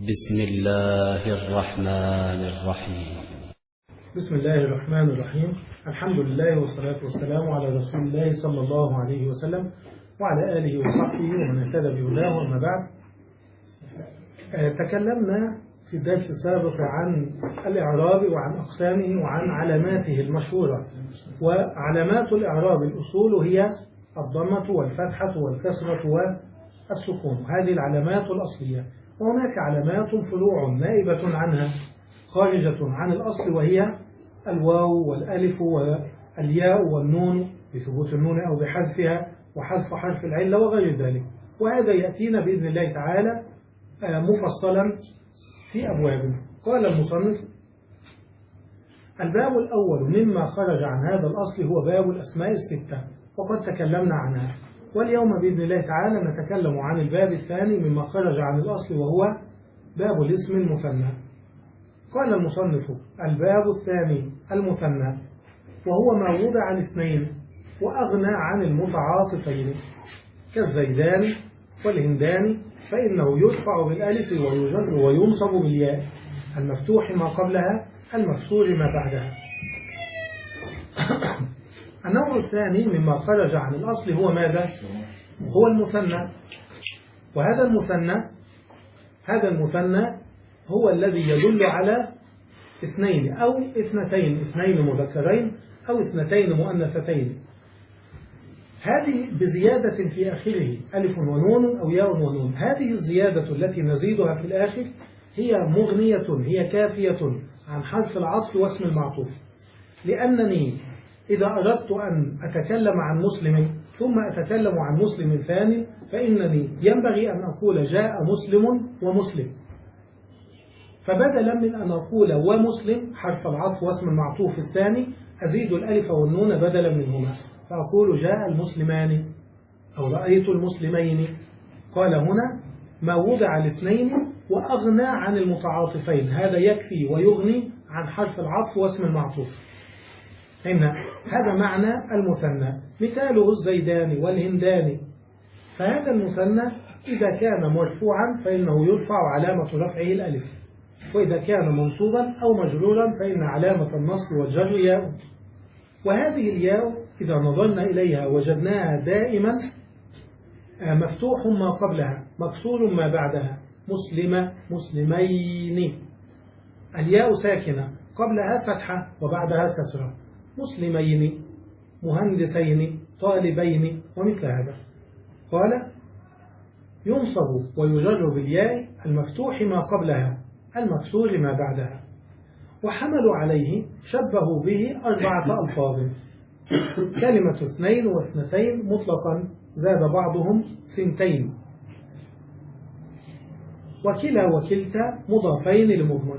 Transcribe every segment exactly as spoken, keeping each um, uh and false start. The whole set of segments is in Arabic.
بسم الله الرحمن الرحيم. بسم الله الرحمن الرحيم. الحمد لله والصلاة والسلام على رسول الله صلى الله عليه وسلم وعلى آله وصحبه ومن اهتدى بهداه. وما بعد، تكلمنا في الدرس السابق عن الإعراب وعن أقسامه وعن علاماته المشهورة. وعلامات الإعراب الأصول هي الضمة والفتحة والكسرة والسكون، هذه العلامات الأصلية. وهناك علامات فروع نائبة عنها خارجة عن الأصل، وهي الواو والألف والياء والنون بثبوت النون أو بحذفها، وحذف حرف العلة وغير ذلك. وهذا يأتينا بإذن الله تعالى مفصلا في أبواب. قال المصنف: الباب الأول مما خرج عن هذا الأصل هو باب الأسماء الستة، وقد تكلمنا عنها. واليوم بإذن الله تعالى نتكلم عن الباب الثاني مما خرج عن الأصل، وهو باب الاسم المثنى. قال المصنف: الباب الثاني المثنى، وهو ما وضع عن اثنين وأغنى عن المتعاطفين كالزيدان والهندان، فإنه يرفع بالألف ويجر وينصب بالياء المفتوح ما قبلها المكسور ما بعدها. النوع الثاني مما خرج عن الأصل هو ماذا؟ هو المثنى. وهذا المثنى هذا المثنى هو الذي يدل على اثنين أو اثنتين، اثنين مذكرين أو اثنتين مؤنثتين، هذه بزيادة في آخره ألف ونون أو ياء ونون. هذه الزيادة التي نزيدها في الآخر هي مغنية، هي كافية عن حرف العطف واسم المعطوف. لأنني إذا أردت أن أتكلم عن مسلم ثم أتكلم عن مسلم ثاني، فإنني ينبغي أن أقول جاء مسلم ومسلم، فبدلا من أن أقول ومسلم حرف العطف واسم المعطوف الثاني أزيد الألف والنون بدلا منهما، فأقول جاء المسلمان أو رأيت المسلمين. قال هنا ما وضع الاثنين وأغنى عن المتعاطفين، هذا يكفي ويغني عن حرف العطف واسم المعطوف. إن هذا معنى المثنى. مثاله الزيدان والهندان. فهذا المثنى إذا كان مرفوعا فإنه يرفع علامة رفعه الألف، وإذا كان منصوبا أو مجرورا فإن علامة النصب والجر ياء. وهذه الياء إذا نظرنا إليها وجدناها دائما مفتوح ما قبلها مكسور ما بعدها، مسلمة مسلمين. الياء ساكنة قبلها فتحة وبعدها كسرة، مسلمين مهندسين طالبين ومثل هذا. قال ينصب ويجر بالياء المفتوح ما قبلها المكسور ما بعدها. وحملوا عليه شبهوا به أربعة ألفاظ: كلمة اثنين واثنتين مطلقا زاد بعضهم ثنتين، وكلا وكلتا مضافين لمضمر.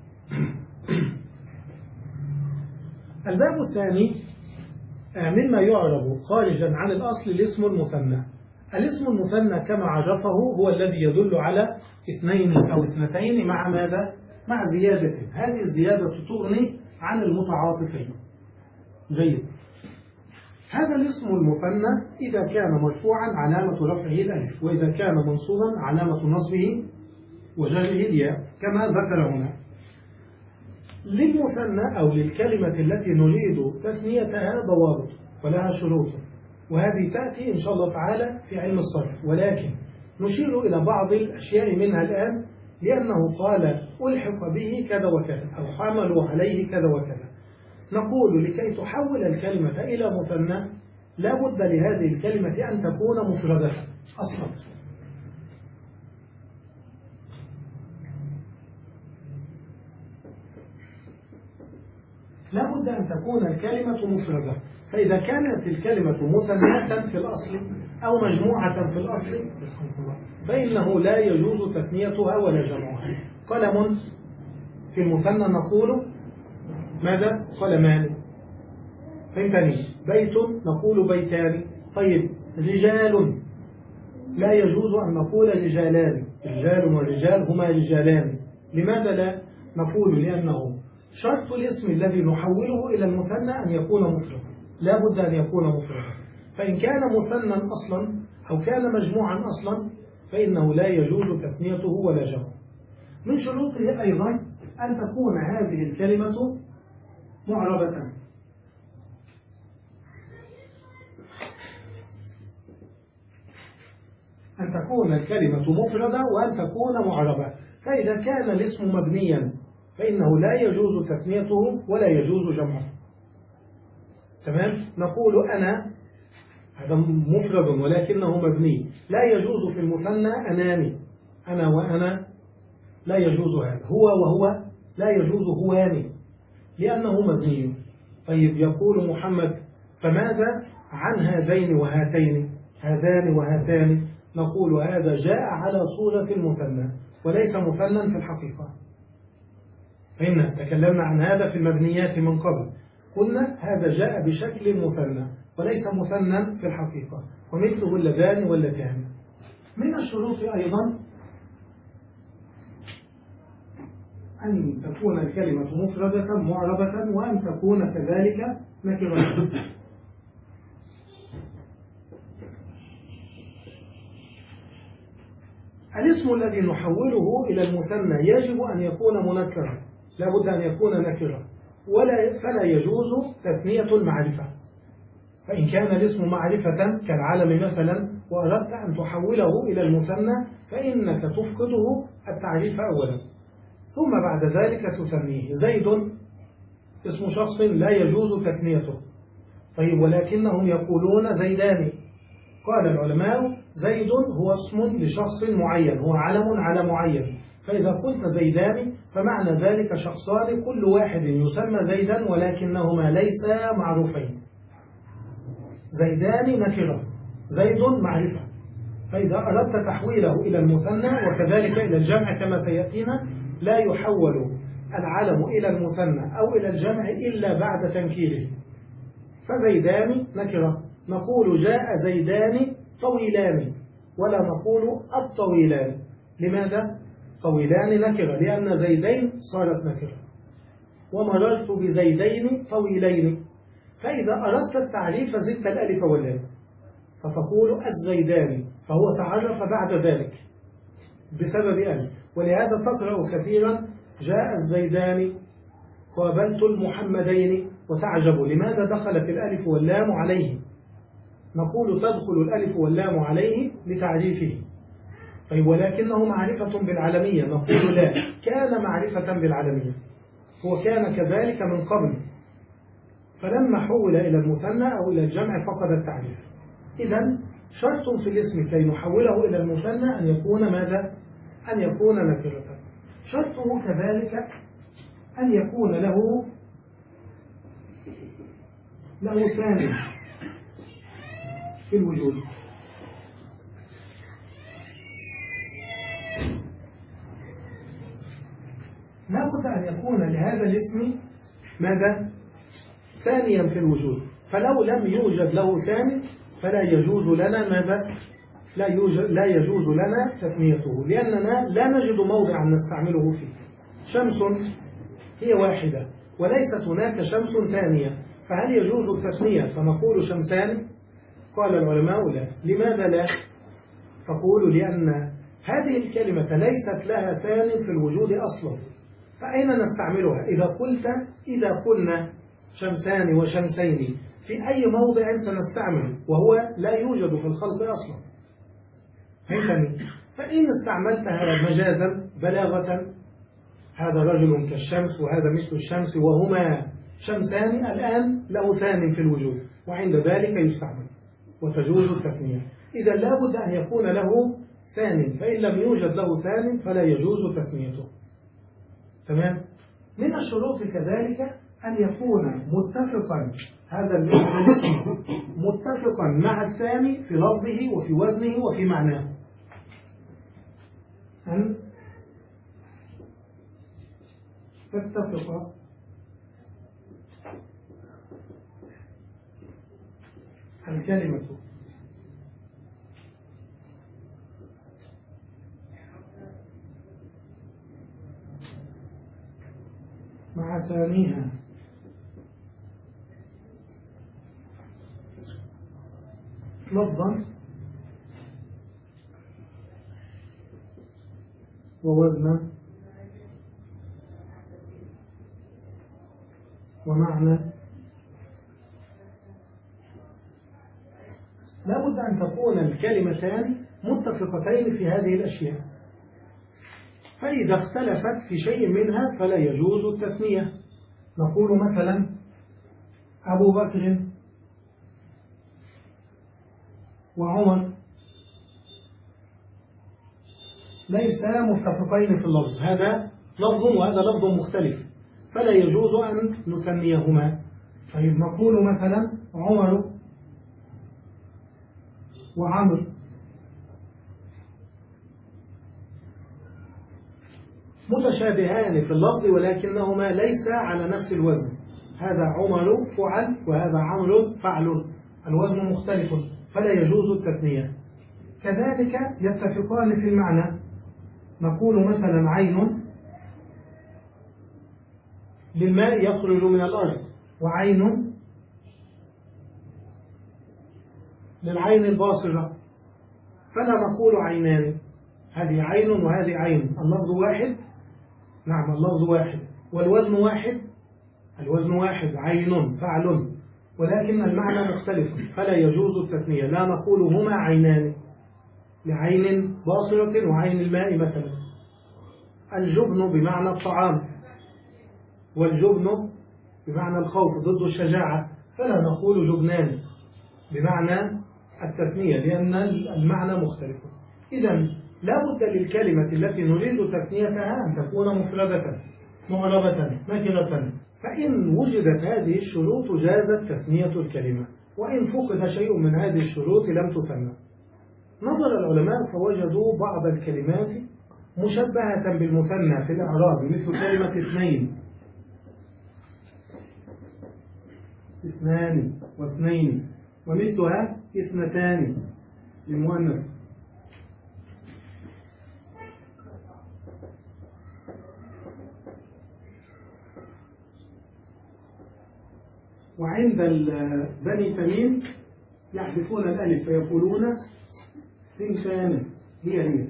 الباب الثاني مما يعرب خارجا عن الأصل الاسم المثنى. الاسم المثنى كما عرفه هو الذي يدل على اثنين أو اثنتين مع ماذا؟ مع زيادة. هذه الزيادة تغني عن المتعاطفين. جيد. هذا الاسم المثنى إذا كان مرفوعا علامة رفعه الألف، وإذا كان منصوبا علامة نصبه وجره الياء كما ذكر هنا. للمثنى أو للكلمة التي نريد تثنيتها ضوابط ولها شروط، وهذه تأتي إن شاء الله تعالى في علم الصرف، ولكن نشير إلى بعض الأشياء منها الآن، لأنه قال ألحق به كذا وكذا أو حملوا عليه كذا وكذا. نقول لكي تحول الكلمة إلى مثنى لا بد لهذه الكلمة أن تكون مفردة أصلا. لا بد أن تكون الكلمة مفردة. فإذا كانت الكلمة مثناة في الأصل أو مجموعة في الأصل فإنه لا يجوز تثنيتها ولا جمعها. قلم في المثنى نقول ماذا؟ قلمان. فهمتني؟ بيت نقول بيتان. طيب رجال لا يجوز أن نقول رجالان، رجال ورجال هما رجالان. لماذا لا نقول؟ لأنه شرط الاسم الذي نحوله إلى المثنى أن يكون مفردا، لا بد أن يكون مفردا. فإن كان مثنى أصلا أو كان مجموعا أصلا فإنه لا يجوز تثنيته ولا جمعه. من شروطه أيضا أن تكون هذه الكلمة معربة، أن تكون الكلمة مفردة وأن تكون معربة. فإذا كان الاسم مبنيا فإنه لا يجوز تثنيته ولا يجوز جمعه. تمام؟ نقول أنا، هذا مفرد ولكنه مبني، لا يجوز في المثنى أناني، أنا وأنا لا يجوز هذا، هو وهو لا يجوز هواني لأنه مبني. طيب يقول محمد فماذا عن هذين وهاتين، هذان وهاتان؟ نقول هذا جاء على صورة المثنى وليس مثنى في الحقيقة. فإن تكلمنا عن هذا في المبنيات من قبل، قلنا هذا جاء بشكل مثنى وليس مثنى في الحقيقة، ومثله اللذان واللتان. من الشروط أيضا أن تكون الكلمة مفردة معربة وأن تكون كذلك نكرة. الاسم الذي نحوله إلى المثنى يجب أن يكون منكرا، لا بد أن يكون نكرا، ولا فلا يجوز تثنية المعرفة. فإن كان الاسم معرفة كالعلم مثلا وأردت أن تحوله إلى المثنى فإنك تفقده التعريف أولا ثم بعد ذلك تثنيه. زيد اسم شخص لا يجوز تثنيته، طيب ولكنهم يقولون زيدان. قال العلماء زيد هو اسم لشخص معين، هو علم على معين، فإذا قلت زيدان فمعنى ذلك شخصان كل واحد يسمى زيدا ولكنهما ليسا معروفين. زيدان نكرة، زيد معرفة. فإذا أردت تحويله إلى المثنى وكذلك إلى الجمع كما سيأتينا لا يحول العلم إلى المثنى أو إلى الجمع إلا بعد تنكيره. فزيدان نكرة، نقول جاء زيدان طويلان ولا نقول الطويلان. لماذا؟ طويلان نكرة لأن زيدين صارت نكرة، ومررت بزيدين طويلين. فإذا أردت التعريف زدت الألف واللام فتقول الزيدان، فهو تعرف بعد ذلك بسبب ألف. ولهذا تقرأ كثيرا جاء الزيدان قابلت المحمدين وتعجب لماذا دخلت الألف واللام عليه. نقول تدخل الألف واللام عليه لتعريفه. طيب ولكنه معرفة بالعالمية، نقول لا، كان معرفة بالعالمية، هو كان كذلك من قبل، فلما حول إلى المثنى أو إلى الجمع فقد التعريف. إذن شرط في الاسم كي نحوله إلى المثنى أن يكون ماذا؟ أن يكون نكرة. شرطه كذلك أن يكون له له ثاني في الوجود. لا بد أن يكون لهذا الاسم ماذا؟ ثانيا في الوجود. فلو لم يوجد له ثاني فلا يجوز لنا ماذا؟ لا, يوجد لا يجوز لنا تثنيته، لأننا لا نجد موضعا نستعمله فيه. شمس هي واحدة وليست هناك شمس ثانية، فهل يجوز التثنية فنقول شمسان؟ قال العلماء لا. لماذا لا؟ تقول لأن هذه الكلمة ليست لها ثان في الوجود أصلا، فأين نستعملها؟ إذا قلت إذا قلنا شمسان وشمسين في أي موضع سنستعمل وهو لا يوجد في الخلق أصلا. فهمتني؟ فإن استعملتها مجازا بلاغة، هذا رجل كالشمس وهذا مثل الشمس وهما شمسان، الآن له ثان في الوجود وعند ذلك يستعمل وتجوز التثنية. إذا لا بد أن يكون له ثان، فإن لم يوجد له ثان فلا يجوز تثنيته. تمام؟ من الشروط كذلك أن يكون متفقا هذا الاسم متفقا مع الثاني في لفظه وفي وزنه وفي معناه. أن تتفق الكلمة مع ثانيها لفظا ووزنا ومعنى. لا بد أن تكون الكلمتان متفقتين في هذه الأشياء، فإذا اختلفت في شيء منها فلا يجوز التثنية. نقول مثلا أبو بكر وعمر ليسا متفقين في اللفظ، هذا لفظ وهذا لفظ مختلف، فلا يجوز أن نثنيهما. طيب نقول مثلا عمر وعمر متشابهان في اللفظ ولكنهما ليس على نفس الوزن، هذا عمر فعل وهذا عمرو فعل، الوزن مختلف فلا يجوز التثنية. كذلك يتفقان في المعنى، نقول مثلا عين للماء يخرج من الأرض، وعين للعين الباصرة، فلا نقول عينان، هذه عين وهذه عين، اللفظ واحد، نعم اللفظ واحد والوزن واحد، الوزن واحد عين فعل، ولكن المعنى مختلف فلا يجوز التثنية. لا نقول هما عينان لعين باصرة وعين الماء مثلا. الجبن بمعنى الطعام، والجبن بمعنى الخوف ضد الشجاعة، فلا نقول جبنان بمعنى التثنية لأن المعنى مختلف. إذن لا بد للكلمة التي نريد تثنيتها أن تكون مفردة معربة نكرة، فإن وجدت هذه الشروط جازت تثنية الكلمة، وإن فقد شيء من هذه الشروط لم تثنى. نظر العلماء فوجدوا بعض الكلمات مشبهة بالمثنى في الإعراب، مثل كلمة اثنين، اثنان واثنين، ومثلها اثنتان للمؤنث. وعند بني تميم يحذفون الألف فيقولون ثنتان، هي هي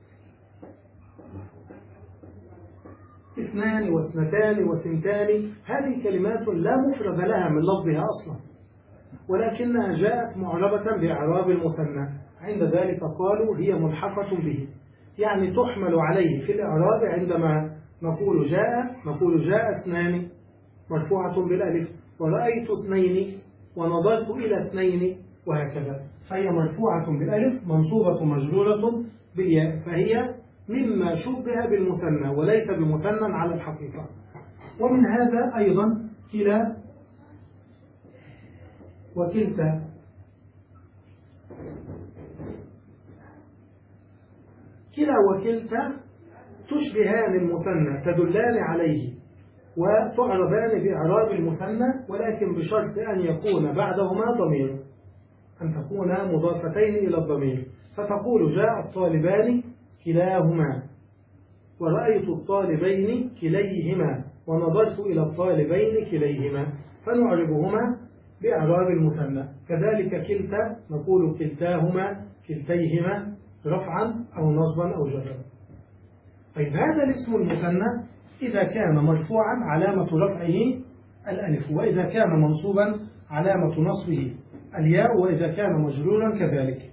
اثنان واثنتان وثنتان، هذه كلمات لا مفرد لها من لفظها أصلا، ولكنها جاءت معربة بإعراب المثنى، عند ذلك قالوا هي ملحقة به، يعني تحمل عليه في الإعراب. عندما نقول جاء نقول جاء اثنان مرفوعة بالألف، ورأيت اثنين ونظرت إلى اثنين، وهكذا، فهي مرفوعة بالألف منصوبة مجرورة بالياء، فهي مما شبه بالمثنى وليس بمثنى على الحقيقة. ومن هذا أيضا كلا وكلتا، كلا وكلتا تشبهان المثنى تدلان عليه وتعربان بإعراب المثنى، ولكن بشرط أن يكون بعدهما ضمير، أن تكون مضافتين إلى الضمير، فتقول جاء الطالبان كلاهما، ورأيت الطالبين كليهما، ونظرت إلى الطالبين كليهما، فنعربهما بإعراب المثنى. كذلك كلتا نقول كلتاهما كلتيهما رفعا أو نصبا أو جرا. طيب هذا الاسم المثنى إذا كان مرفوعا علامة رفعه الألف، وإذا كان منصوبا علامة نصبه الياء، وإذا كان مجرورا كذلك.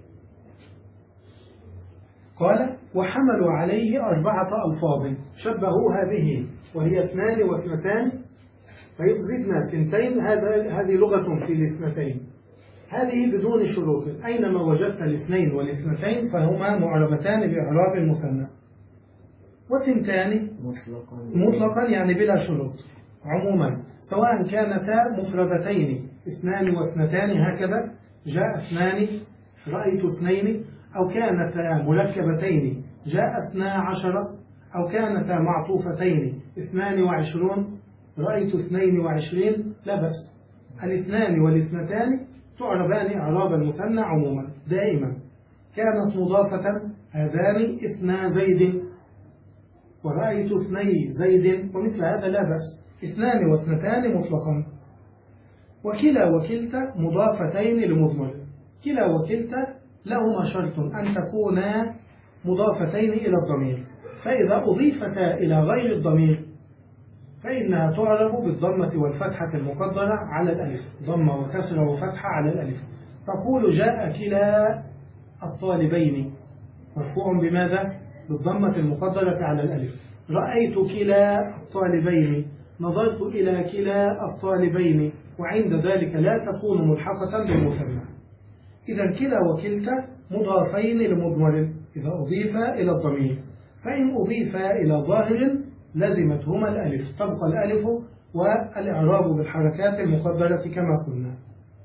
قال وحملوا عليه أربعة ألفاظ شبهوها به، وهي اثنان واثنتان، فيزدنا ثنتين، هذه لغة في الاثنتين، هذه بدون شروط، أينما وجدت الاثنين والاثنتين فهما معربتان بإعراب المثنى. وثنتان مطلقا يعني بلا شروط عموما، سواء كانتا مفردتين اثنان واثنتان هكذا جاء اثنان رأيت اثنين، أو كانتا مركبتين جاء اثنا عشر، أو كانتا معطوفتين اثنان وعشرون رأيت اثنين وعشرين، لا بس. الاثنان والاثنتان تعربان إعراب المثنى عموما دائما. كانت مضافة هذان اثنا زيد ورأيت اثني زيد، ومثل هذا لا بأس، اثنان واثنتان مطلقا. وكلا وكلتا مضافتين لمضمر، كلا وكلتا لهما شرط أن تكونا مضافتين إلى الضمير، فإذا أضيفتا إلى غير الضمير فإنها تعرب بالضمة والفتحة المقدرة على الألف، ضمة وكسرة وفتحة على الألف. تقول جاء كلا الطالبين، مرفوع بماذا؟ بالضمة المقدرة على الألف. رأيت كلا الطالبين، نظرت إلى كلا الطالبين، وعند ذلك لا تكون ملحقة بالمثنى. إذا كلا وكلتا مضافين لمضمر إذا أضيف إلى الضمير، فإن أضيف إلى ظاهر لزمتهما الألف، تبقى الألف والإعراب بالحركات المقدرة كما قلنا.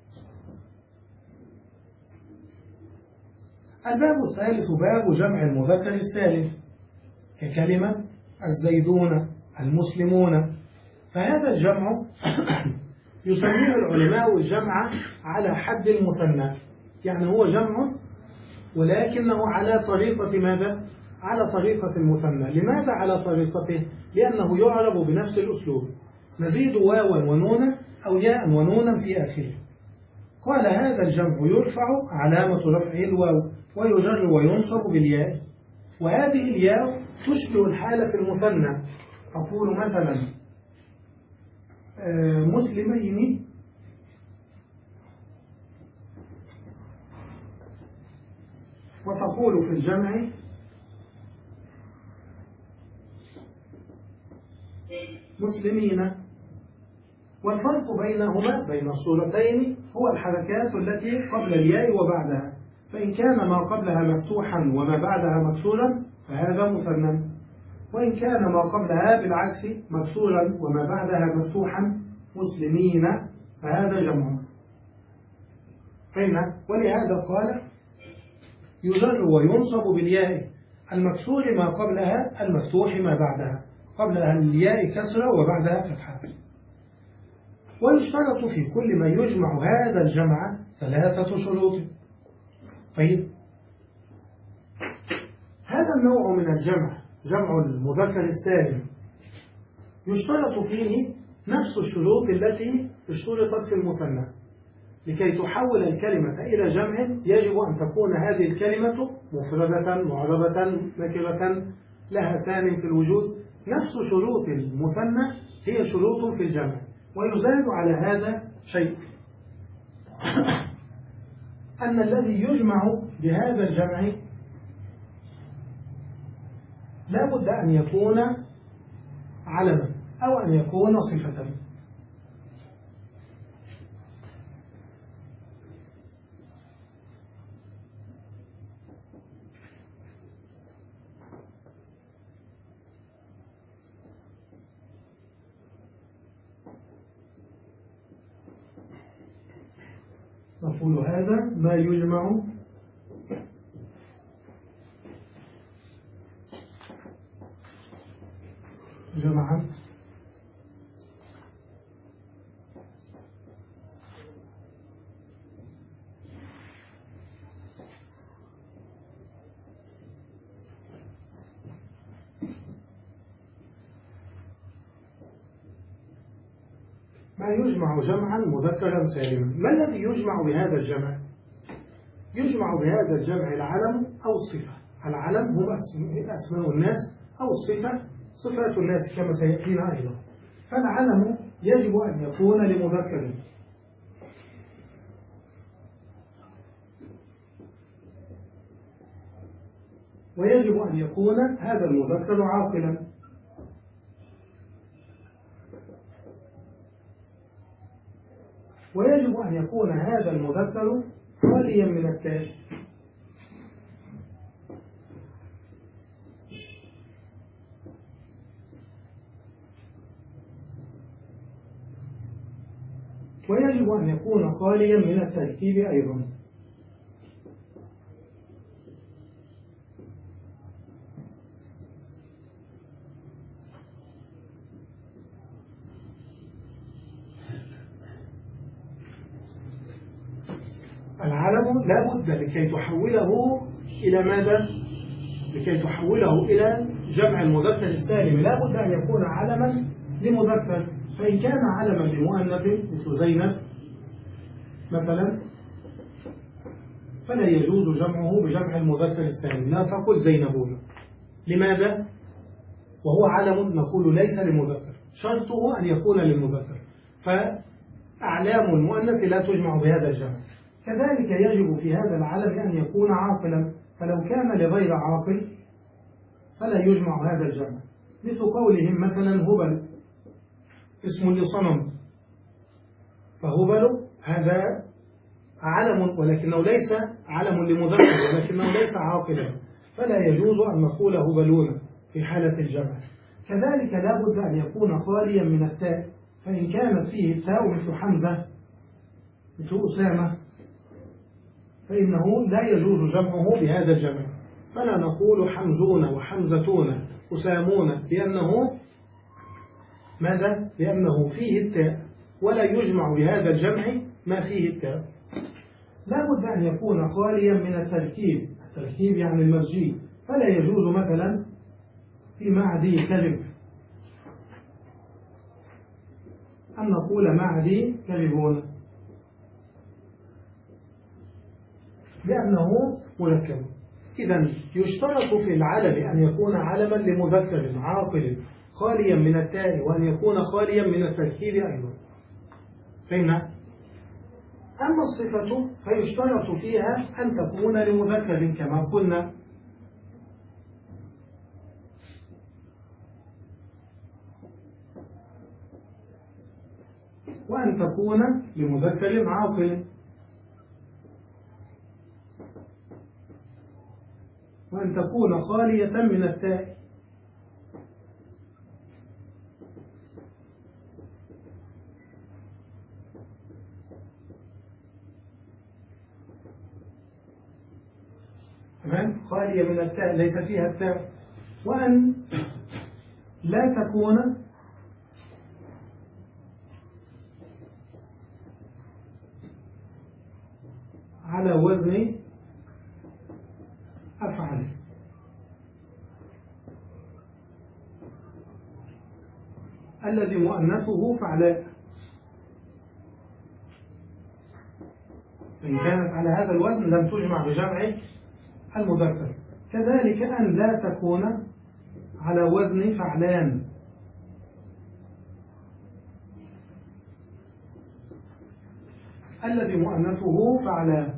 الباب الثالث باب جمع المذكر السالم، ككلمة الزيدون المسلمون. فهذا الجمع يسميه العلماء الجمع على حد المثنى، يعني هو جمع ولكنه على طريقة ماذا؟ على طريقة المثنى. لماذا على طريقته؟ لأنه يعرب بنفس الأسلوب، نزيد واوا ونونا أو ياء ونونا في آخره. قال هذا الجمع يرفع علامة رفعه الواو، ويجر وينصب بالياء، وهذه الياء تشبه الحالة في المثنى. أقول مثلا مسلمين، وتقول في الجمع مسلمين. والفرق بينهما بين الصورتين هو الحركات التي قبل الياء وبعدها، فإن كان ما قبلها مفتوحا وما بعدها مكسورا فهذا مثنى، وإن كان ما قبلها بالعكس مكسورا وما بعدها مفتوحا مسلمين فهذا جمع. فهمنا؟ ولهذا قال يجر وينصب بالياء المكسور ما قبلها، المفتوح ما بعدها، قبلها الياء كسرة وبعدها فتحة. ويشترط في كل ما يجمع هذا الجمع ثلاثة شروط. طيب، هذا النوع من الجمع جمع المذكر السالم يشترط فيه نفس الشروط التي اشترطت في المثنى. لكي تحول الكلمة إلى جمع يجب أن تكون هذه الكلمة مفردة معربة نكرة لها ثان في الوجود. نفس شروط المثنى هي شروط في الجمع، ويزاد على هذا شيء، أن الذي يجمع بهذا الجمع لا بد أن يكون علما أو أن يكون صفة. نقول هذا ما يجمع جمعا ما يجمع جمعا مذكرا سالما. ما الذي يجمع بهذا الجمع؟ يجمع بهذا الجمع العلم أو الصفة. العلم هم أسماء الناس، أو الصفة صفات الناس كما سيأتينا أيضا. فالعلم يجب أن يكون لمذكر، ويجب أن يكون هذا المذكر عاقلا، ويجب أن يكون هذا المذكر خاليا من التاء، ويجب أن يكون خاليا من التركيب أيضا. العلم لا بد لكي تحوله إلى ماذا؟ لكي تحوله إلى جمع المذكر السالم لا بد أن يكون علما لمذكر. فإن كان علما لمؤنث مثل زينب مثلا فلا يجوز جمعه بجمع المذكر السالم. لا تقل زينبون. لماذا؟ وهو علم نقول ليس لمذكر، شرطه أن يكون للمذكر، فأعلام المؤنث لا تجمع بهذا الجمع. كذلك يجب في هذا العلم أن يكون عاقلا، فلو كان لغير عاقل فلا يجمع هذا الجمع، مثل قولهم مثلا هبل اسم لصنم، فهبل هذا علم ولكنه ليس علم لمذكر ولكنه ليس عاقلا، فلا يجوز أن نقول هبلون في حالة الجمع. كذلك لا بد أن يكون خاليا من التاء، فإن كانت فيه التاء مثل حمزة مثل أسامة فإنه لا يجوز جمعه بهذا الجمع، فلا نقول حمزون وحمزتون أسامون، لأنه ماذا؟ لأنه فيه التاء، ولا يجمع بهذا الجمع ما فيه التاء. لا بد أن يكون خاليا من التركيب، التركيب يعني المزجي، فلا يجوز مثلا في معدي كذب أن نقول معدي كذبون، لأنه مركب. إذن يشترط في العلم أن يكون علما لمذكر عاقل خاليا من التاء، وأن يكون خاليا من التركيب أيضا. فهمنا؟ أما الصفة فيشترط فيها أن تكون لمذكر كما قلنا، وأن تكون لمذكر عاقل، وأن تكون خالية من التاء، تمام؟ خالية من التاء ليس فيها التاء، وأن لا تكون على وزن أفعل، الذي مؤنثه فعلاء، إن كانت على هذا الوزن لم تجمع بجمع المذكر. كذلك أن لا تكون على وزن فعلان، الذي مؤنثه فعلان.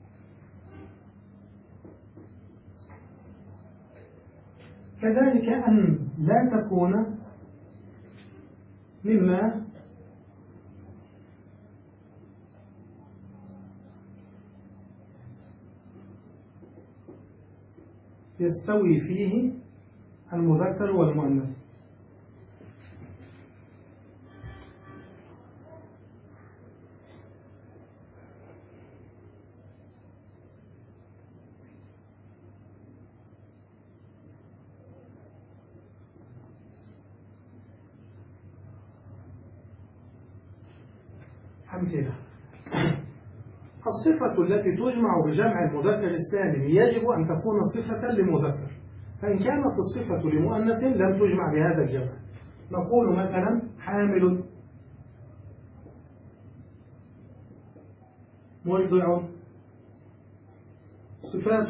كذلك أن لا تكون مما يستوي فيه المذكر والمؤنث. أمثلة: الصفة التي تجمع بجمع المذكر السالم يجب أن تكون صفة لمذكر، فإن كانت الصفة لمؤنث لم تجمع بهذا الجمع. نقول مثلا حامل، مرضع، صفات،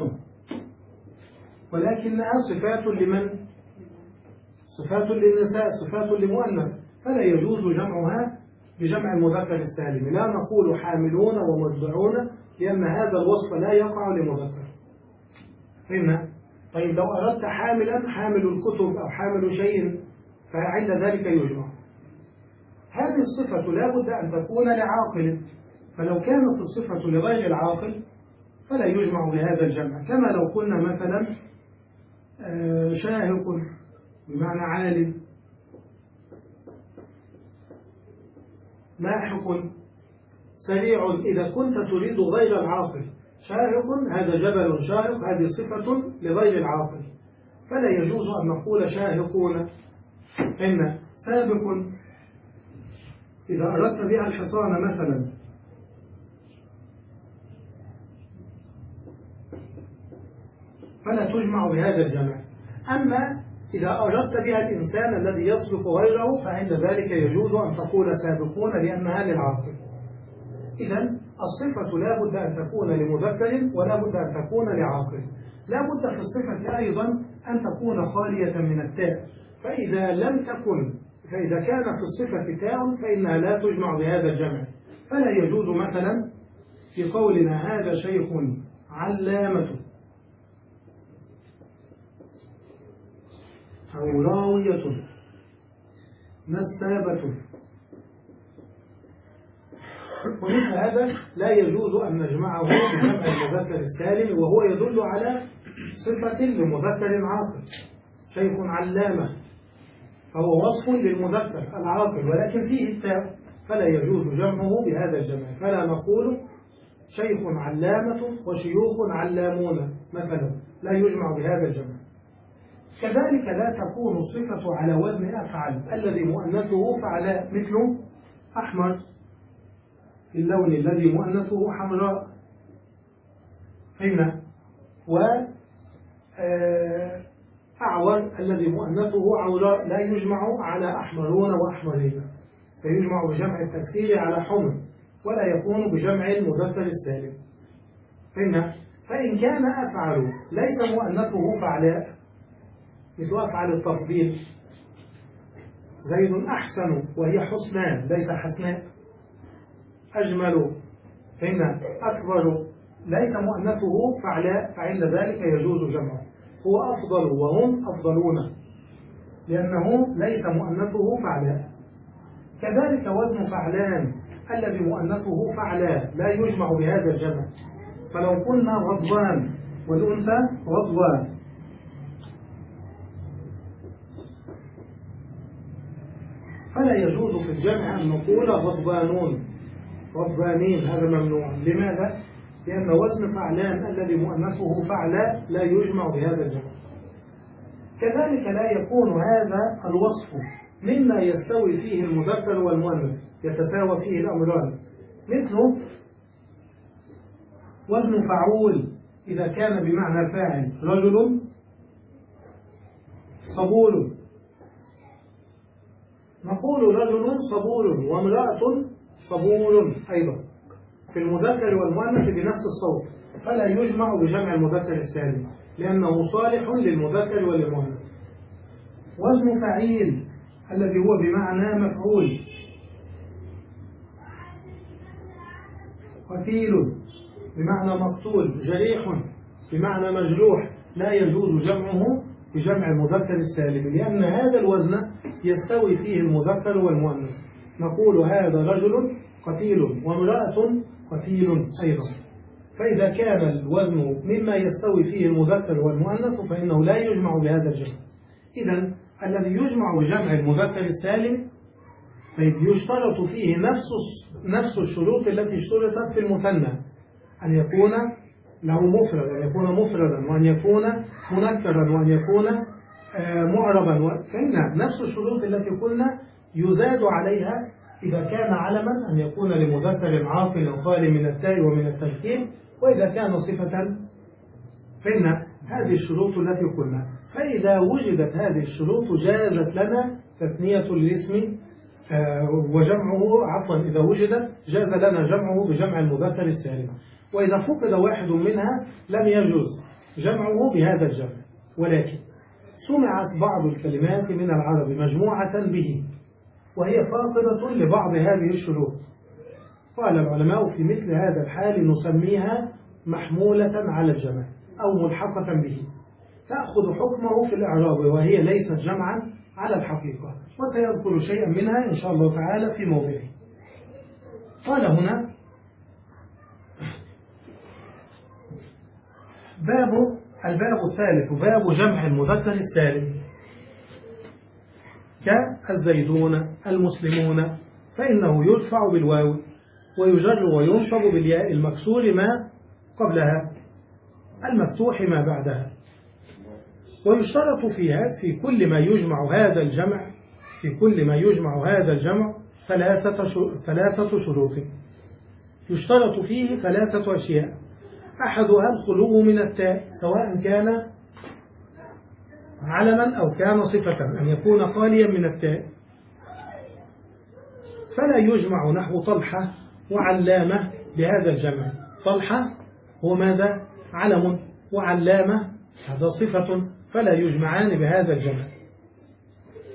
ولكنها صفات لمن؟ صفات للنساء، صفات لمؤنث، فلا يجوز جمعها بجمع المذكر السالم. لا نقول حاملون ومرضعون، لأن هذا الوصف لا يقع لمذكر. فهمنا؟ طيب لو أردت حاملا، حامل الكتب أو حامل شيء، فعند ذلك يجمع. هذه الصفة لا بد أن تكون لعاقل، فلو كانت الصفة لغير العاقل فلا يجمع بهذا الجمع. كما لو قلنا مثلا شاهق بمعنى عالم، لاحق، سريع، إذا كنت تريد غير العاقل. شاهق هذا جبل شاهق، هذه صفة لغير العاقل، فلا يجوز أن نقول شاهقون. إن سابق إذا أردت بها الحصان مثلا، فلا تجمع بهذا الجمع. أما إذا أردت بها الإنسان الذي يسبق غيره فعند ذلك يجوز أن تقول سابقون، لأنها للعاقل. إذن الصفة لا بد أن تكون لمذكر ولا بد أن تكون لعاقل. لا بد في الصفة أيضا أن تكون خالية من التاء، فإذا لم تكن فإذا كان في الصفة تاء فإنها لا تجمع بهذا الجمع، فلا يجوز مثلا في قولنا هذا شيخ علامة أو راوية نسابة، ومثل هذا لا يجوز أن نجمعه بجمع المذكر السالم، وهو يدل على صفة لمذكر عاقل. شيخ علامة فهو وصف للمذكر العاقل ولكن فيه التاء، فلا يجوز جمعه بهذا الجمع، فلا نقول شيخ علامة وشيوخ علامون مثلا، لا يجمع بهذا الجمع. كذلك لا تكون الصفة على وزن أفعل الذي مؤنثه فعلاء، مثل أحمر في اللون الذي مؤنثه حمراء، فهمنا، و أعور الذي مؤنثه عوراء لا يجمع على أحمرون وأحمرين، سيجمع بجمع التكسير على حمر ولا يكون بجمع المذكر السالم، فهمنا. فإن كان أفعل ليس مؤنثه فعلاء، مثل أفعل التفضيل، زيد أحسن وهي حسنان ليس حسناء، أجمل، فهمنا، أكبر ليس مؤنثه فعلاء، فعند ذلك يجوز جمعه. هو أفضل وهم أفضلون لأنه ليس مؤنثه فعلاء. كذلك وزن فعلان الذي مؤنثه فعلاء لا يجمع بهذا الجمع، فلو قلنا غضبان والأنثى غضبان فلا يجوز في الجمع أن نقول غضبانون غضبانين، هذا ممنوع. لماذا؟ لأن وزن فعلان الذي مؤنثه فعلاء لا يجمع بهذا الجمع. كذلك لا يكون هذا الوصف مما يستوي فيه المذكر والمؤنث، يتساوى فيه الأمران، مثل وزن فعول إذا كان بمعنى فاعل، رجل صبور، نقول رجل صبور وامرأة صبور أيضا في المذكر والمؤنث بنفس الصوت، فلا يجمع بجمع المذكر السالم لأنه صالح للمذكر وللمؤنث. وزن فعيل الذي هو بمعنى مفعول، قتيل بمعنى مقتول، جريح بمعنى مجروح، لا يجوز جمعه بجمع المذكر السالم لأن هذا الوزن يستوي فيه المذكر والمؤنث. نقول هذا رجل قتيل وامرأة قتيل أيضا، فإذا كان الوزن مما يستوي فيه المذكر والمؤنث فإنه لا يجمع بهذا الجمع. إذن الذي يجمع بجمع المذكر السالم يشترط فيه نفس نفس الشروط التي اشترطت في المثنى، أن يكون له مفرد، أن يكون مفردا، وأن يكون منكرا، وأن يكون معربا، فإن نفس الشروط التي قلنا يزاد عليها إذا كان علما أن يكون لمذكر عاقل خالي من التاء ومن التذكير، وإذا كان صفة فإن هذه الشروط التي قلنا. فإذا وجدت هذه الشروط جازت لنا تثنية الاسم وجمعه، عفوا إذا وجدت جاز لنا جمعه بجمع المذكر السالم، وإذا فقد واحد منها لم يجوز جمعه بهذا الجمع. ولكن سمعت بعض الكلمات من العرب مجموعة به وهي فاقدة لبعض هذه الشروط، قال العلماء في مثل هذا الحال نسميها محمولة على الجمع أو ملحقة به، تأخذ حكمه في الإعراب وهي ليست جمعا على الحقيقة، وسيذكر شيئا منها إن شاء الله تعالى في موضعه. قال هنا باب الباب الثالث باب جمع المذكر السالم، كالزيدون المسلمون، فإنه يرفع بالواو ويجر وينصب بالياء المكسور ما قبلها المفتوح ما بعدها. ويشترط فيها في كل ما يجمع هذا الجمع في كل ما يجمع هذا الجمع ثلاثة ثلاثة شروط، يشترط فيه ثلاثة أشياء، أحدها الخلو من التاء سواء كان علما أو كان صفة، أن يكون خاليا من التاء، فلا يجمع نحو طلحة وعلامة بهذا الجمع. طلحة هو ماذا؟ علم، وعلامة هذا صفة، فلا يجمعان بهذا الجمع.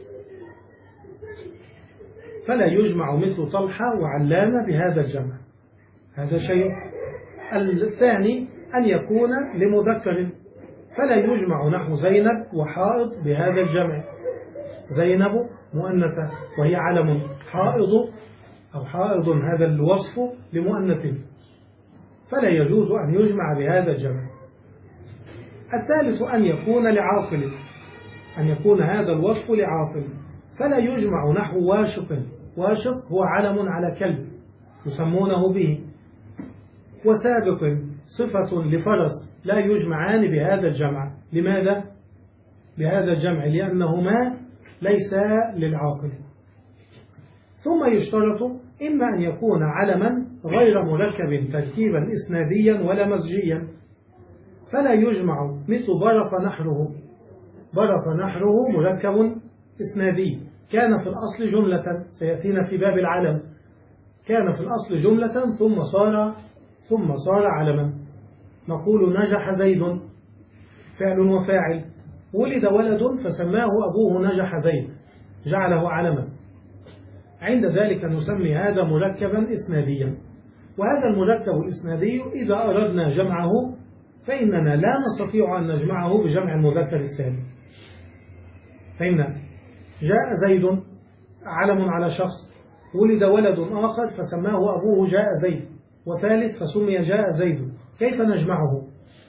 فلا يجمع مثل طلحة وعلامة بهذا الجمع. هذا شيء. الثاني أن يكون لمذكر، فلا يجمع نحو زينب وحائض بهذا الجمع. زينب مؤنثة وهي علم، حائض أو حائض هذا الوصف لمؤنث، فلا يجوز أن يجمع بهذا الجمع. الثالث أن يكون لعاقل، أن يكون هذا الوصف لعاقل، فلا يجمع نحو واشق. واشق هو علم على كلب يسمونه به. وسابق صفة لفرس، لا يجمعان بهذا الجمع. لماذا؟ بهذا الجمع لأنهما ليس للعاقل. ثم يشترط إما أن يكون علما غير مركب تركيبا إسناديا ولا مزجيا، فلا يجمع مثل برق نحره. برق نحره مركب إسنادي، كان في الأصل جملة، سيأتينا في باب العلم. كان في الأصل جملة ثم صار ثم صار علما. نقول نجح زيد، فعل وفاعل. ولد ولد فسماه أبوه نجح زيد، جعله علما. عند ذلك نسمي هذا مركبا إسناديا. وهذا المركب الإسنادي إذا أردنا جمعه فإننا لا نستطيع أن نجمعه بجمع المذكر السالم. فإن جاء زيد علم على شخص، ولد ولد آخر فسماه أبوه جاء زيد، وثالث فسمي جاء زيد، كيف نجمعه؟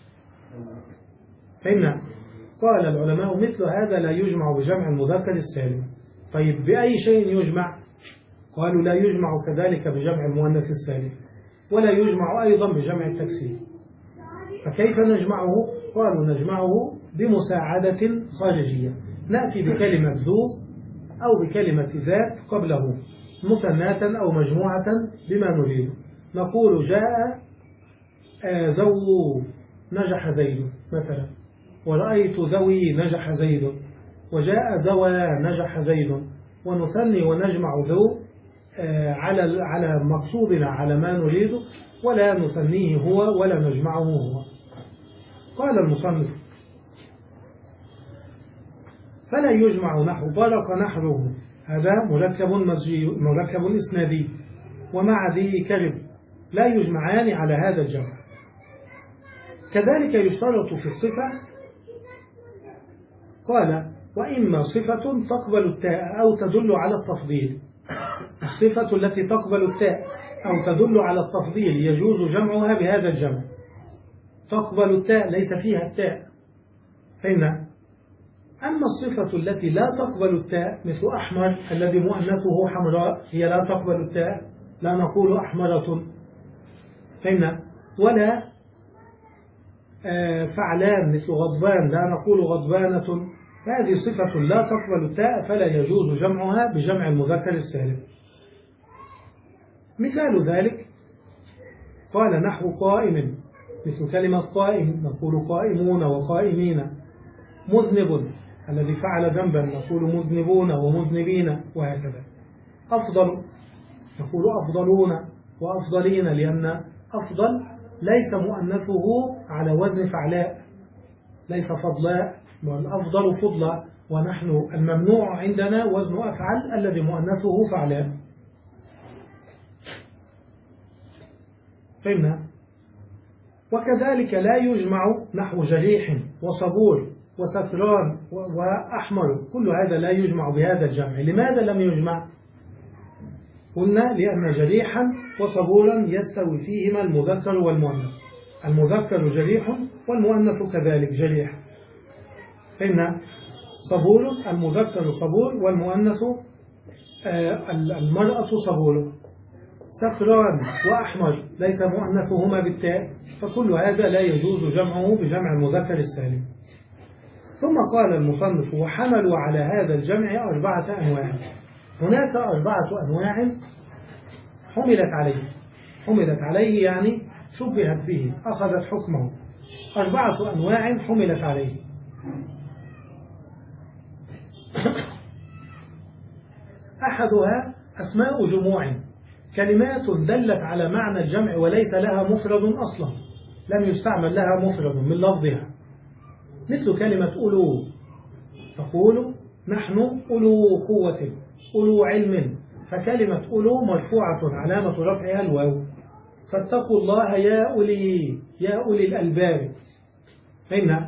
فإن قال العلماء مثل هذا لا يجمع بجمع المذكر السالم. طيب بأي شيء يجمع؟ قالوا لا يجمع كذلك بجمع المؤنث السالم، ولا يجمع أيضا بجمع التكسير. فكيف نجمعه؟ قالوا نجمعه بمساعدة خارجية، نأتي بكلمة ذو أو بكلمة ذات قبله مثناة أو مجموعة بما نريد. نقول جاء ذو نجح زيد مثلا، ورأيت ذوي نجح زيد، وجاء ذوى نجح زيد. ونثني ونجمع ذو على على مقصودنا، على ما نريده، ولا نثنيه هو ولا نجمعه هو. قال المصنف فلا يجمع نحو برق نحره، هذا مركب مركب إسنادي، ومع ذي كلب، لا يجمعان على هذا الجمع. كذلك يشترط في الصفة، قال وإما صفة تقبل التاء أو تدل على التفضيل. الصفة التي تقبل التاء أو تدل على التفضيل يجوز جمعها بهذا الجمع. تقبل التاء ليس فيها التاء، فإن أما الصفة التي لا تقبل التاء مثل أحمر الذي مؤنثه حمراء، هي لا تقبل التاء، لا نقول أحمرة، فإن ولا فعلان مثل غضبان، لا نقول غضبانة. هذه صفة لا تقبل التاء فلا يجوز جمعها بجمع المذكر السالم. مثال ذلك قال نحو قائم، مثل كلمة قائم نقول قائمون وقائمين. مذنب الذي فعل ذنبا نقول مذنبون ومذنبين، وهكذا. أفضل نقول أفضلون وأفضلين، لأن أفضل ليس مؤنثه على وزن فعلاء، ليس فضلاء، والأفضل فضلا، ونحن الممنوع عندنا وزن أفعل الذي مؤنثه فعلاء. فهمنا؟ وكذلك لا يجمع نحو جريح وصبور وسكران وأحمر، كل هذا لا يجمع بهذا الجمع. لماذا لم يجمع؟ قلنا لأن جريحا وصبورا يستوي فيهما المذكر والمؤنث، المذكر جريح والمؤنث كذلك جريح. فإن صبور المذكر صبور والمؤنث المرأة صبور. سكران وأحمر ليس مؤنثهما بالتاء، فكل هذا لا يجوز جمعه بجمع المذكر السالم. ثم قال المصنف وحملوا على هذا الجمع أربعة أنواع. هناك أربعة أنواع حملت عليه، حملت عليه يعني شبهت به، أخذت حكمه. أربعة أنواع حملت عليه. أحدها أسماء جموع، كلمات دلت على معنى الجمع وليس لها مفرد أصلا، لم يستعمل لها مفرد من لفظها، مثل كلمة أولو، تقول نحن أولو قوة أولو علم، فكلمة أولو مرفوعة علامة رفعها الواو. فاتقوا الله يا أولي يا أولي الألباب. فإن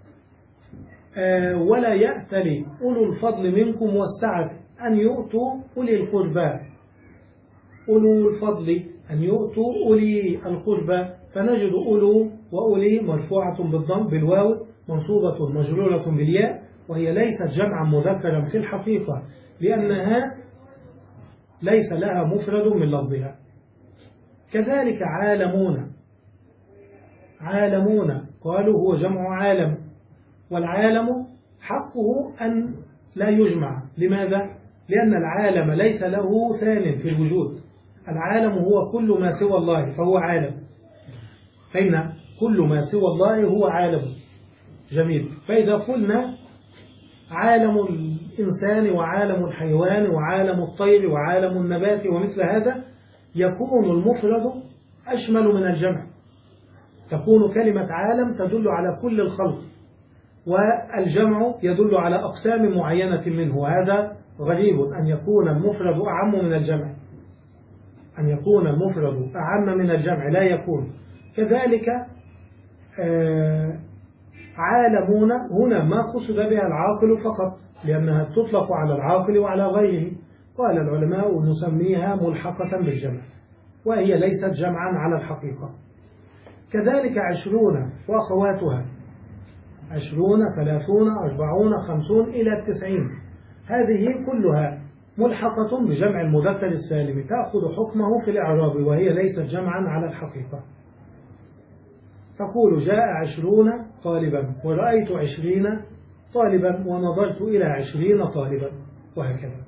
آه ولا يأتل أولو الفضل منكم والسعة أن يؤتوا أولي القربى. أولو الفضل أن يؤتوا أولي القربى، فنجد أولو وأولي مرفوعة بالضم بالواو منصوبة مجرورة بالياء، وهي ليست جمعا مذكرا في الحقيقة لأنها ليس لها مفرد من لفظها. كذلك عالمون. عالمون قالوا هو جمع عالم، والعالم حقه أن لا يجمع. لماذا؟ لأن العالم ليس له ثان في الوجود. العالم هو كل ما سوى الله فهو عالم. فإن كل ما سوى الله هو عالم. جميل. فإذا قلنا عالم الإنسان وعالم الحيوان وعالم الطير وعالم النبات ومثل هذا، يكون المفرد أشمل من الجمع. تكون كلمة عالم تدل على كل الخلق، والجمع يدل على أقسام معينة منه، وهذا غريب أن يكون المفرد أعم من الجمع. أن يكون المفرد أعم من الجمع لا يكون. كذلك آه عالمون هنا ما قصد بها العاقل فقط، لأنها تطلق على العاقل وعلى غيره. قال العلماء نسميها ملحقة بالجمع، وهي ليست جمعا على الحقيقة. كذلك عشرون وأخواتها، عشرون ثلاثون أربعون خمسون إلى التسعين، هذه كلها ملحقة بجمع المذكر السالم، تأخذ حكمه في الإعراب، وهي ليست جمعا على الحقيقة. تقول جاء عشرون طالبا، ورأيت عشرين طالبا، ونظرت إلى عشرين طالبا، وهكذا.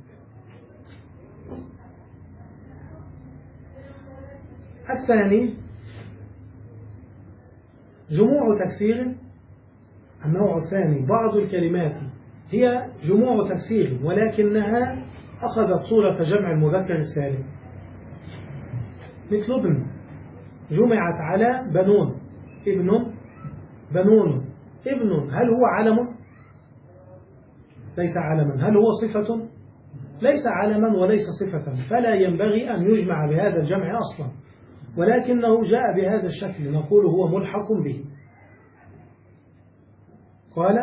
الثاني جموع تكسير. النوع الثاني بعض الكلمات هي جموع تكسير ولكنها أخذت صورة جمع المذكر السالم، مثل ابن، جمعت على بنون، ابن بنون. ابن هل هو علم؟ ليس علما. هل هو صفة؟ ليس علما وليس صفة، فلا ينبغي أن يجمع بهذا الجمع أصلا، ولكنه جاء بهذا الشكل نقول هو ملحق به. قال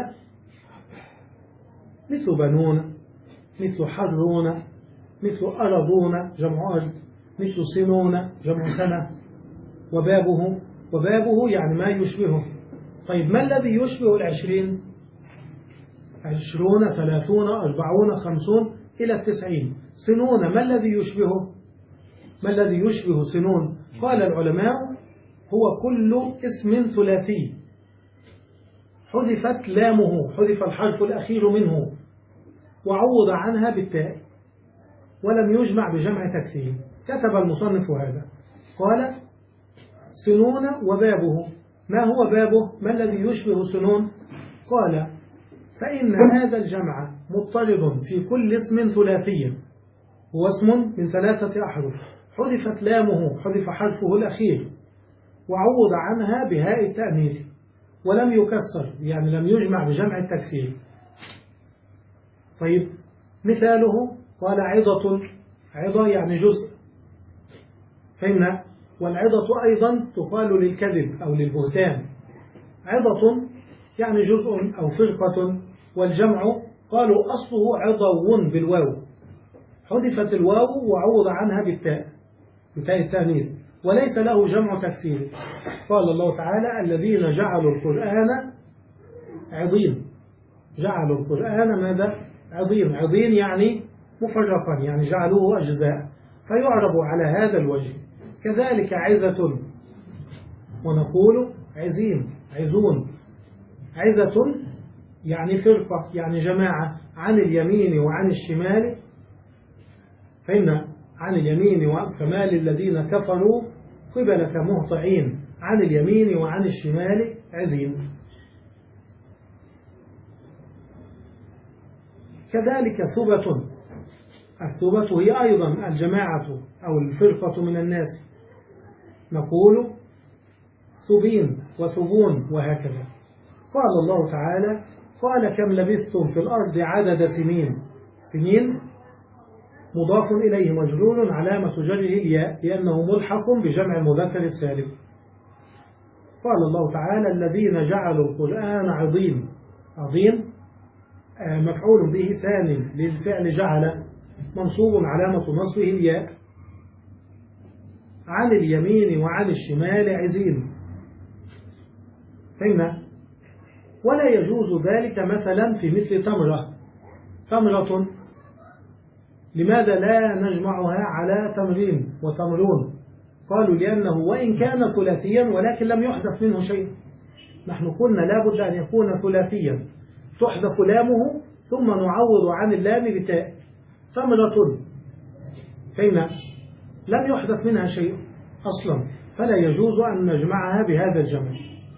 مثل بنون، مثل حرون، مثل أرضون جمع أرض، مثل سنون جمع سنة، وبابه. وبابه يعني ما يشبهه. طيب ما الذي يشبه العشرين؟ عشرون ثلاثون أربعون خمسون إلى التسعين. سنون ما الذي يشبهه؟ ما الذي يشبه سنون؟ قال العلماء هو كل اسم ثلاثي حذفت لامه، حذف الحرف الأخير منه، وعوض عنها بالتاء، ولم يجمع بجمع تكسير. كتب المصنف هذا، قال سنون وبابه. ما هو بابه؟ ما الذي يشبه سنون؟ قال فإن هذا الجمع مضطرد في كل اسم ثلاثي، هو اسم من ثلاثة أحرف حذفت لامه، حذف حرفه الأخير، وعوض عنها بهاء التأنيث، ولم يكسر يعني لم يجمع بجمع التكسير. طيب مثاله قال عظة، عظة يعني جزء، فإن والعظة أيضا تقال للكذب أو للبهتان. عظة يعني جزء أو فرقة، والجمع قالوا أصله عظو بالواو، حذفت الواو وعوض عنها بالتاء، بتاء التانيث، وليس له جمع تكسير. قال الله تعالى الذين جعلوا القرآن عظيم، جعلوا القرآن ماذا؟ عظيم. عظيم يعني مفرقا، يعني جعلوه أجزاء، فيعرب على هذا الوجه. كذلك عزة، ونقول عزيم، عزون. عزة يعني فرقة، يعني جماعة، عن اليمين وعن الشمال، فإن عن اليمين فمال الذين كفروا قبلك مهطعين، عن اليمين وعن الشمال عزيم. كذلك ثبة. الثبة هي أيضا الجماعة أو الفرقة من الناس، نقول ثبين وثبون وهكذا. قال الله تعالى قال كم لبثتم في الأرض عدد سنين. سنين مضاف إليه مجرور علامة جره الياء لأنه ملحق بجمع المذكر السالم. قال الله تعالى الذين جعلوا القرآن عظيم. عظيم مفعول به ثاني للفعل جعل منصوب علامة نصبه الياء. عن اليمين وعن الشمال عزين. فهمنا؟ ولا يجوز ذلك مثلا في مثل تمرة. تمرة لماذا لا نجمعها على تمرين وتمرون؟ قالوا لأنه وإن كان ثلاثيا ولكن لم يحذف منه شيء. نحن قلنا لابد أن يكون ثلاثيا تحذف لامه ثم نعوض عن اللام بتاء. تمرة فهمنا؟ لم يحدث منها شيء أصلا فلا يجوز أن نجمعها بهذا الجمع.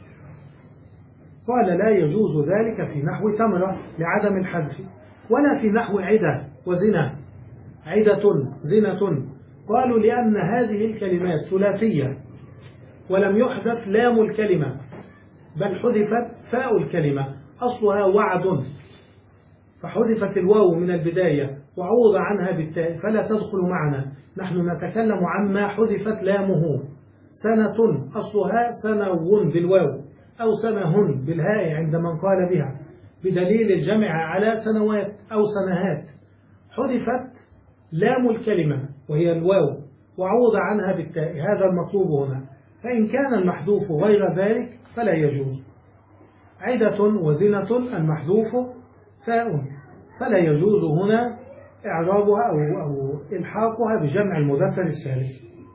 قال لا يجوز ذلك في نحو تمرة لعدم الحذف ولا في نحو عدة وزنا. عدة زنة قالوا لأن هذه الكلمات ثلاثية ولم يحذف لام الكلمة بل حذفت فاء الكلمة أصلها وعد فحذفت الواو من البداية وعوض عنها بالتاء فلا تدخل معنا. نحن نتكلم عما حذفت لامه. سنة أصلها سنو بالواو أو سنهن بالهاء عند من قال بها بدليل الجمع على سنوات أو سنهات. حذفت لام الكلمة وهي الواو وعوض عنها بالتاء. هذا المطلوب هنا. فإن كان المحذوف غير ذلك فلا يجوز. عدة وزنة المحذوف فاء فلا يجوز هنا إعرابها أو, أو إلحاقها بجمع المذكر السالم.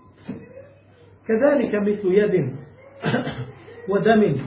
كذلك مثل يد ودم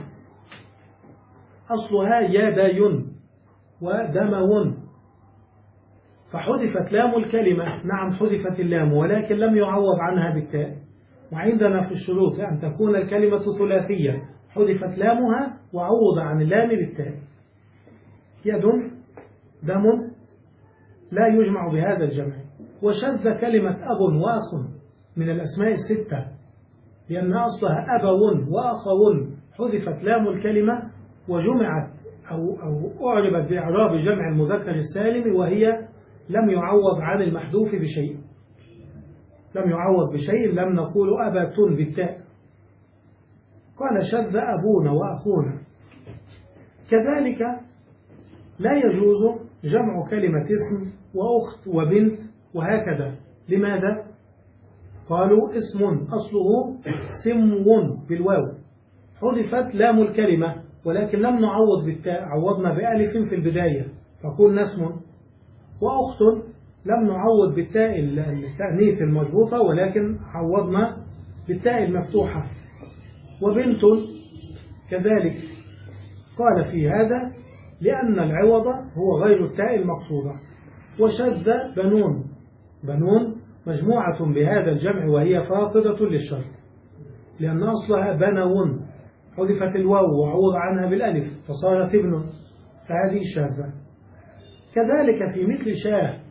أصلها يدي ودمو فحذفت لام الكلمة. نعم حذفت اللام ولكن لم يعوض عنها بالتاء. وعندنا في الشروط أن تكون الكلمة ثلاثية حذفت لامها وعوض عن اللام بالتاء. يد دم لا يجمع بهذا الجمع. وشذ كلمة أب وأخ من الأسماء الستة لأن أصلها أبو وأخو حذفت لام الكلمة وجمعت أو, أو أعربت بإعراب جمع المذكر السالم وهي لم يعوض عن المحذوف بشيء. لم يعوض بشيء لم نقول أبة بالتاء. قال شذ أبونا وأخونا. كذلك لا يجوز جمع كلمة اسم وأخت وبنت وهكذا. لماذا؟ قالوا اسم أصله سمو بالواو حذفت لام الكلمة ولكن لم نعوض بالتاء عوضنا بألف في البداية فقلنا اسم. وأخت لم نعوض بالتاء التأنيث المضبوطة ولكن عوضنا بالتاء المفتوحة. وبنت كذلك قال في هذا لأن العوض هو غير التاء المقصودة. وشذ بنون. بنون مجموعة بهذا الجمع وهي فاقدة للشرط لأن أصلها بنون حذفت الواو وعوض عنها بالألف فصارت ابن فهذه شاذة. كذلك في مثل شاه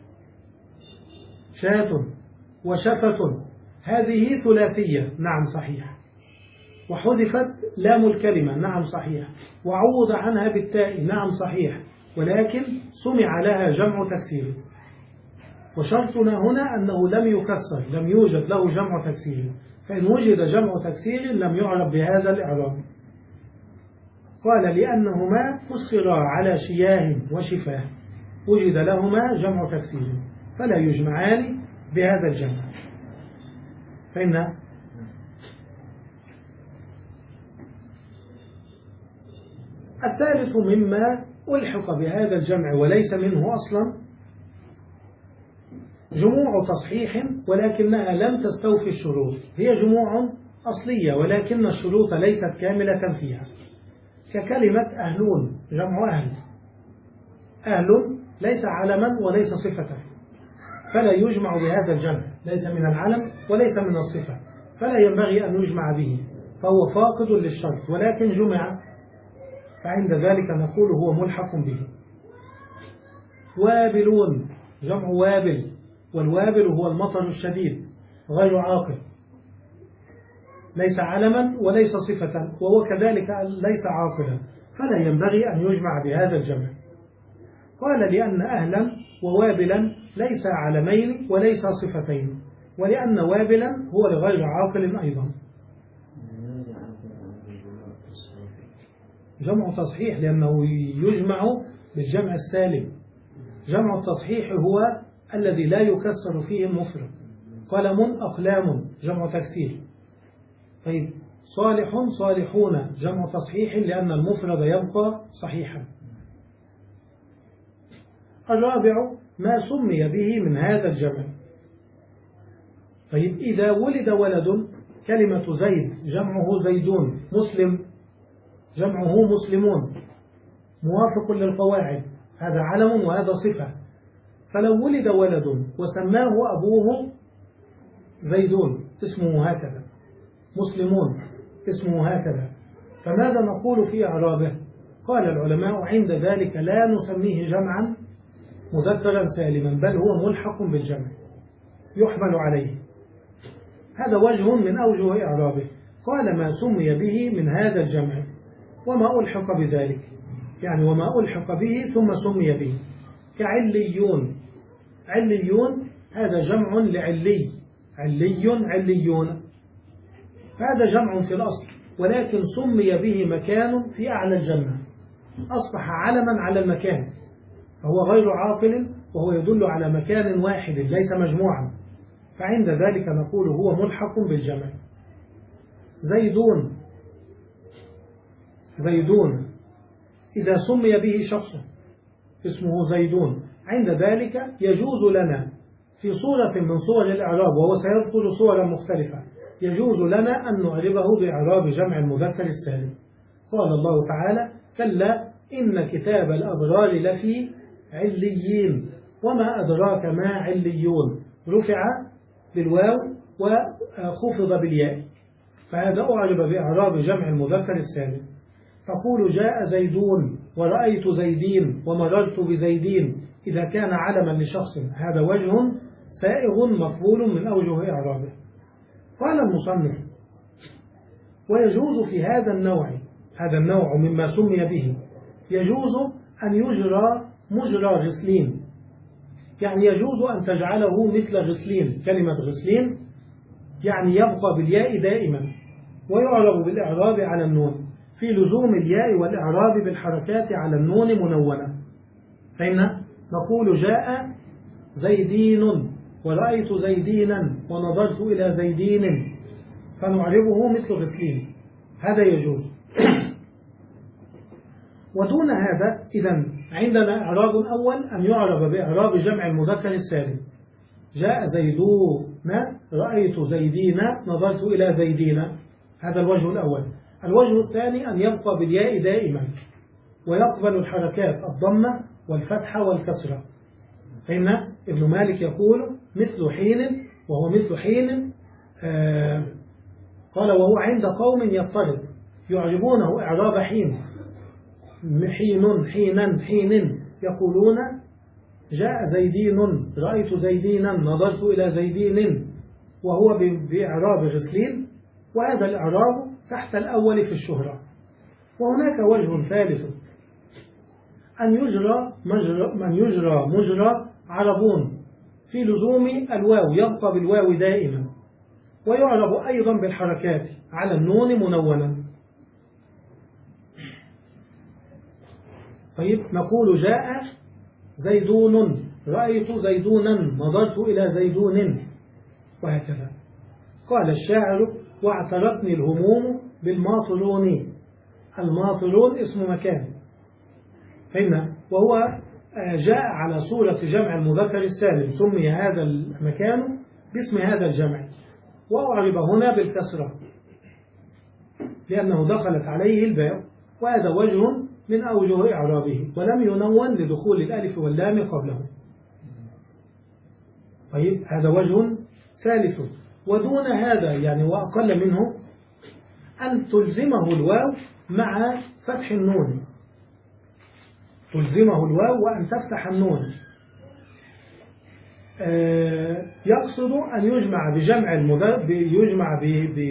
شاة وشفة هذه ثلاثية. نعم صحيح. وحذفت لام الكلمة. نعم صحيح. وعوض عنها بالتاء. نعم صحيح. ولكن سمع لها جمع تكسير. وشرطنا هنا أنه لم يكسر لم يوجد له جمع تكسير. فإن وجد جمع تكسير لم يعرب بهذا الإعراب. قال لأنهما كسرا على شياه وشفاه وجد لهما جمع تكسير فلا يجمعان بهذا الجمع. فإن الثالث مما ألحق بهذا الجمع وليس منه أصلا جموع تصحيح ولكنها لم تستوفي الشروط. هي جموع أصلية ولكن الشروط ليست كاملة فيها. ككلمة أهلون جمع أهل. أهل ليس علما وليس صفة فلا يجمع بهذا الجمع. ليس من العلم وليس من الصفة فلا ينبغي أن يجمع به فهو فاقد للشرط ولكن جمع فعند ذلك نقول هو ملحق به. وابلون جمع وابل والوابل هو المطر الشديد غير عاقل ليس علما وليس صفة وهو كذلك ليس عاقلا فلا ينبغي أن يجمع بهذا الجمع. قال لأن أهلا ووابلا ليس علمين وليس صفتين، ولأن وابلا هو لغير عاقل أيضا. جمع تصحيح لأنه يجمع بالجمع السالم. جمع التصحيح هو الذي لا يكسر فيه المفرد. قلم أقلام جمع تكسير. طيب صالح صالحون جمع تصحيح لأن المفرد يبقى صحيحا. الرابع ما سمي به من هذا الجمع. طيب إذا ولد ولد كلمة زيد جمعه زيدون، مسلم جمعه مسلمون، موافق للقواعد، هذا علم وهذا صفة. فلو ولد ولد وسماه أبوه زيدون اسمه هكذا، مسلمون اسمه هكذا، فماذا نقول في إعرابه؟ قال العلماء عند ذلك لا نسميه جمعا مذكرا سالما، بل هو ملحق بالجمع يحمل عليه. هذا وجه من أوجه إعرابه. قال ما سمي به من هذا الجمع وما ألحق بذلك، يعني وما ألحق به ثم سمي به، كعليون. عليون هذا جمع لعلي، علي عليون، هذا جمع في الأصل، ولكن سمي به مكان في أعلى الجنة، أصبح علما على المكان، فهو غير عاقل وهو يدل على مكان واحد ليس مجموعا، فعند ذلك نقول هو ملحق بالجمع. زيدون زيدون إذا سمي به شخص اسمه زيدون، عند ذلك يجوز لنا في صورة من صور الإعراب، وهو سيذكر صورا مختلفة، يجوز لنا أن نعربه بإعراب جمع المذكر السالم. قال الله تعالى كلا إن كتاب الأبرار لفي عليين وما أدراك ما عليون، رفع بالواو وخفض بالياء، فهذا أعرب بإعراب جمع المذكر السالم. تقول جاء زيدون ورأيت زيدين ومررت بزيدين إذا كان علما لشخص، هذا وجه سائغ مقبول من أوجه إعرابه. قال المصنف ويجوز في هذا النوع، هذا النوع مما سمي به، يجوز أن يجرى مجرى غسلين، يعني يجوز أن تجعله مثل غسلين. كلمة غسلين يعني يبقى بالياء دائما ويعرب بالإعراب على النون، في لزوم الياء والإعراب بالحركات على النون منونة. فإن نقول جاء زيدين ورأيت زيدينا ونظرت إلى زيدين، فنعربه مثل غسلين، هذا يجوز. ودون هذا إذن عندنا إعراب أول أن يعرب بإعراب جمع المذكر السالم، جاء زيدون رأيت زيدين نظرت إلى زيدين، هذا الوجه الأول. الوجه الثاني أن يبقى بالياء دائما ويقبل الحركات الضمة والفتحة والكسرة. فإن ابن مالك يقول مثل حين، وهو مثل حين آه قال وهو عند قوم يضطرب يعربونه إعراب حين، حين حينا حين، يقولون جاء زيدين رأيت زيدينا نظرت إلى زيدين، وهو بإعراب غسلين، وهذا الإعراب تحت الأول في الشهرة. وهناك وجه ثالث أن يجرى مجرى من يجرى مجرى عربون في لزوم الواو، يبقى بالواو دائما ويعرب أيضا بالحركات على النون منونا. طيب نقول جاء زيدون رأيت زيدونا نظرت إلى زيدون، وهكذا. قال الشاعر واعترتني الهموم بالماطلون، الماطلون اسم مكان، فإن وهو جاء على صورة جمع المذكر السالم، سمي هذا المكان باسم هذا الجمع، وأعرب هنا بالكسرة لأنه دخلت عليه الباء، وهذا وجه من أوجه إعرابه، ولم ينون لدخول الألف واللام قبله. طيب هذا وجه ثالث. ودون هذا يعني وأقل منه أن تلزمه الواو مع فتح النون، تلزمه الواو وأن تفتح النون. آه يقصد أن يجمع بجمع المذكر، يجمع ب ب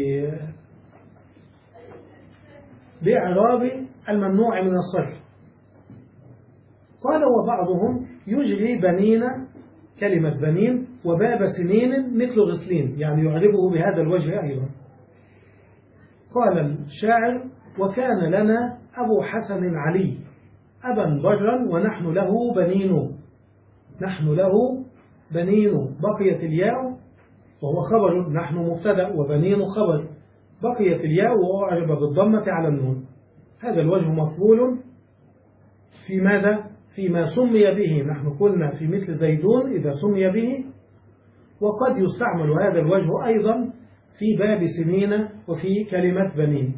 بإعراب الممنوع من الصرف. قال وبعضهم يجري بنين، كلمة بنين، وباب سنين مثل غسلين، يعني يعربه بهذا الوجه أيضا. قال الشاعر: وكان لنا أبو حسن علي أبا برا ونحن له بنين، نحن له بنين، بقيت الياء وهو خبر، نحن مبتدأ وبنين خبر، بقيت الياء وأعرب بالضمة على النون. هذا الوجه مقبول في ماذا؟ فيما سمي به، نحن قلنا في مثل زيدون إذا سمي به، وقد يستعمل هذا الوجه أيضا في باب سنين وفي كلمة بنين.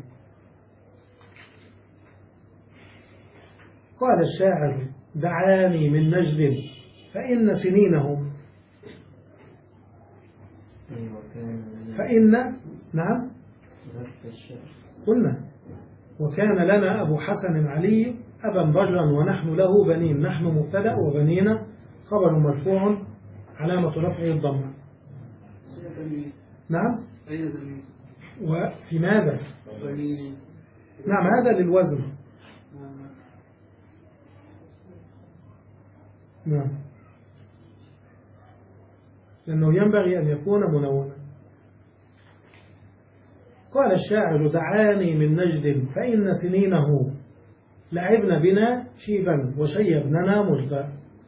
قال الشاعر: دعاني من نجد فإن سنينه، فإن، نعم قلنا: وكان لنا أبو حسن علي أبا برا ونحن له بنين، نحن مبتدأ وبنين خبر مرفوع علامة رفعه الضمة. نعم. وفي ماذا؟ نعم هذا للوزن. نعم لأنه ينبغي أن يكون منونا. قال الشاعر: دعاني من نجد فإن سنينه لعبنا بنا شيبا وشيبننا مجدا.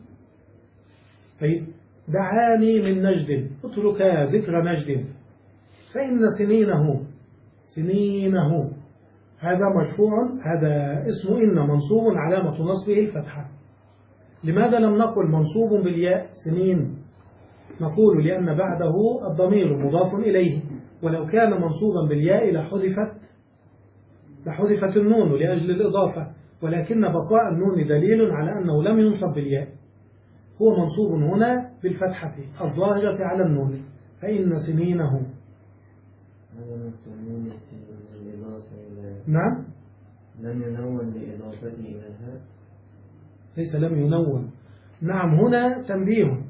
طيب، دعاني من نجد، اترك ذكر نجد، فإن سنينه، سنينه هذا مرفوع، هذا اسم إن منصوب علامة نصبه الفتحة. لماذا لم نقل منصوب بالياء سنين؟ نقول لأن بعده الضمير مضاف إليه، ولو كان منصوبا بالياء لحذفت لحذفت النون لأجل الإضافة، ولكن بقاء النون دليل على أنه لم ينصب بالياء، هو منصوب هنا بالفتحة الظاهرة على النون، فإن سنينه. نعم. لم ينون لإضافته إلى الهاء، ليس لم ينون. نعم هنا تنبيه: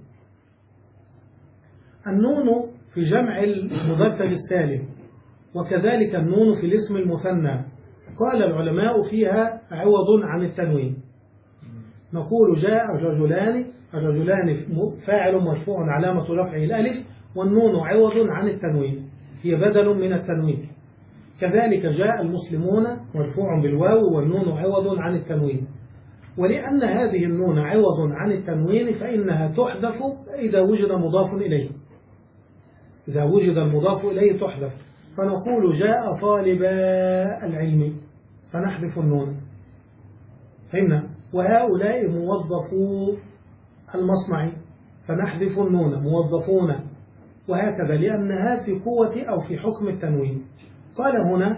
النون في جمع المذكر السالم، وكذلك النون في الاسم المثنى، قال العلماء فيها عوض عن التنوين. نقول: جاء الرجلان، الرجلان فاعل مرفوع علامة رفعه الألف، والنون عوض عن التنوين، هي بدل من التنوين. كذلك جاء المسلمون مرفوع بالواو والنون عوض عن التنوين. ولأن هذه النون عوض عن التنوين فإنها تحذف إذا وجد مضاف إليه، إذا وجد المضاف إليه تحذف، فنقول: جاء طالب العلم، فنحذف النون. فهمنا؟ وهؤلاء موظفو المصنع، فنحذف النون، موظفون، وهكذا، لأنها في قوة أو في حكم التنوين. قال هنا: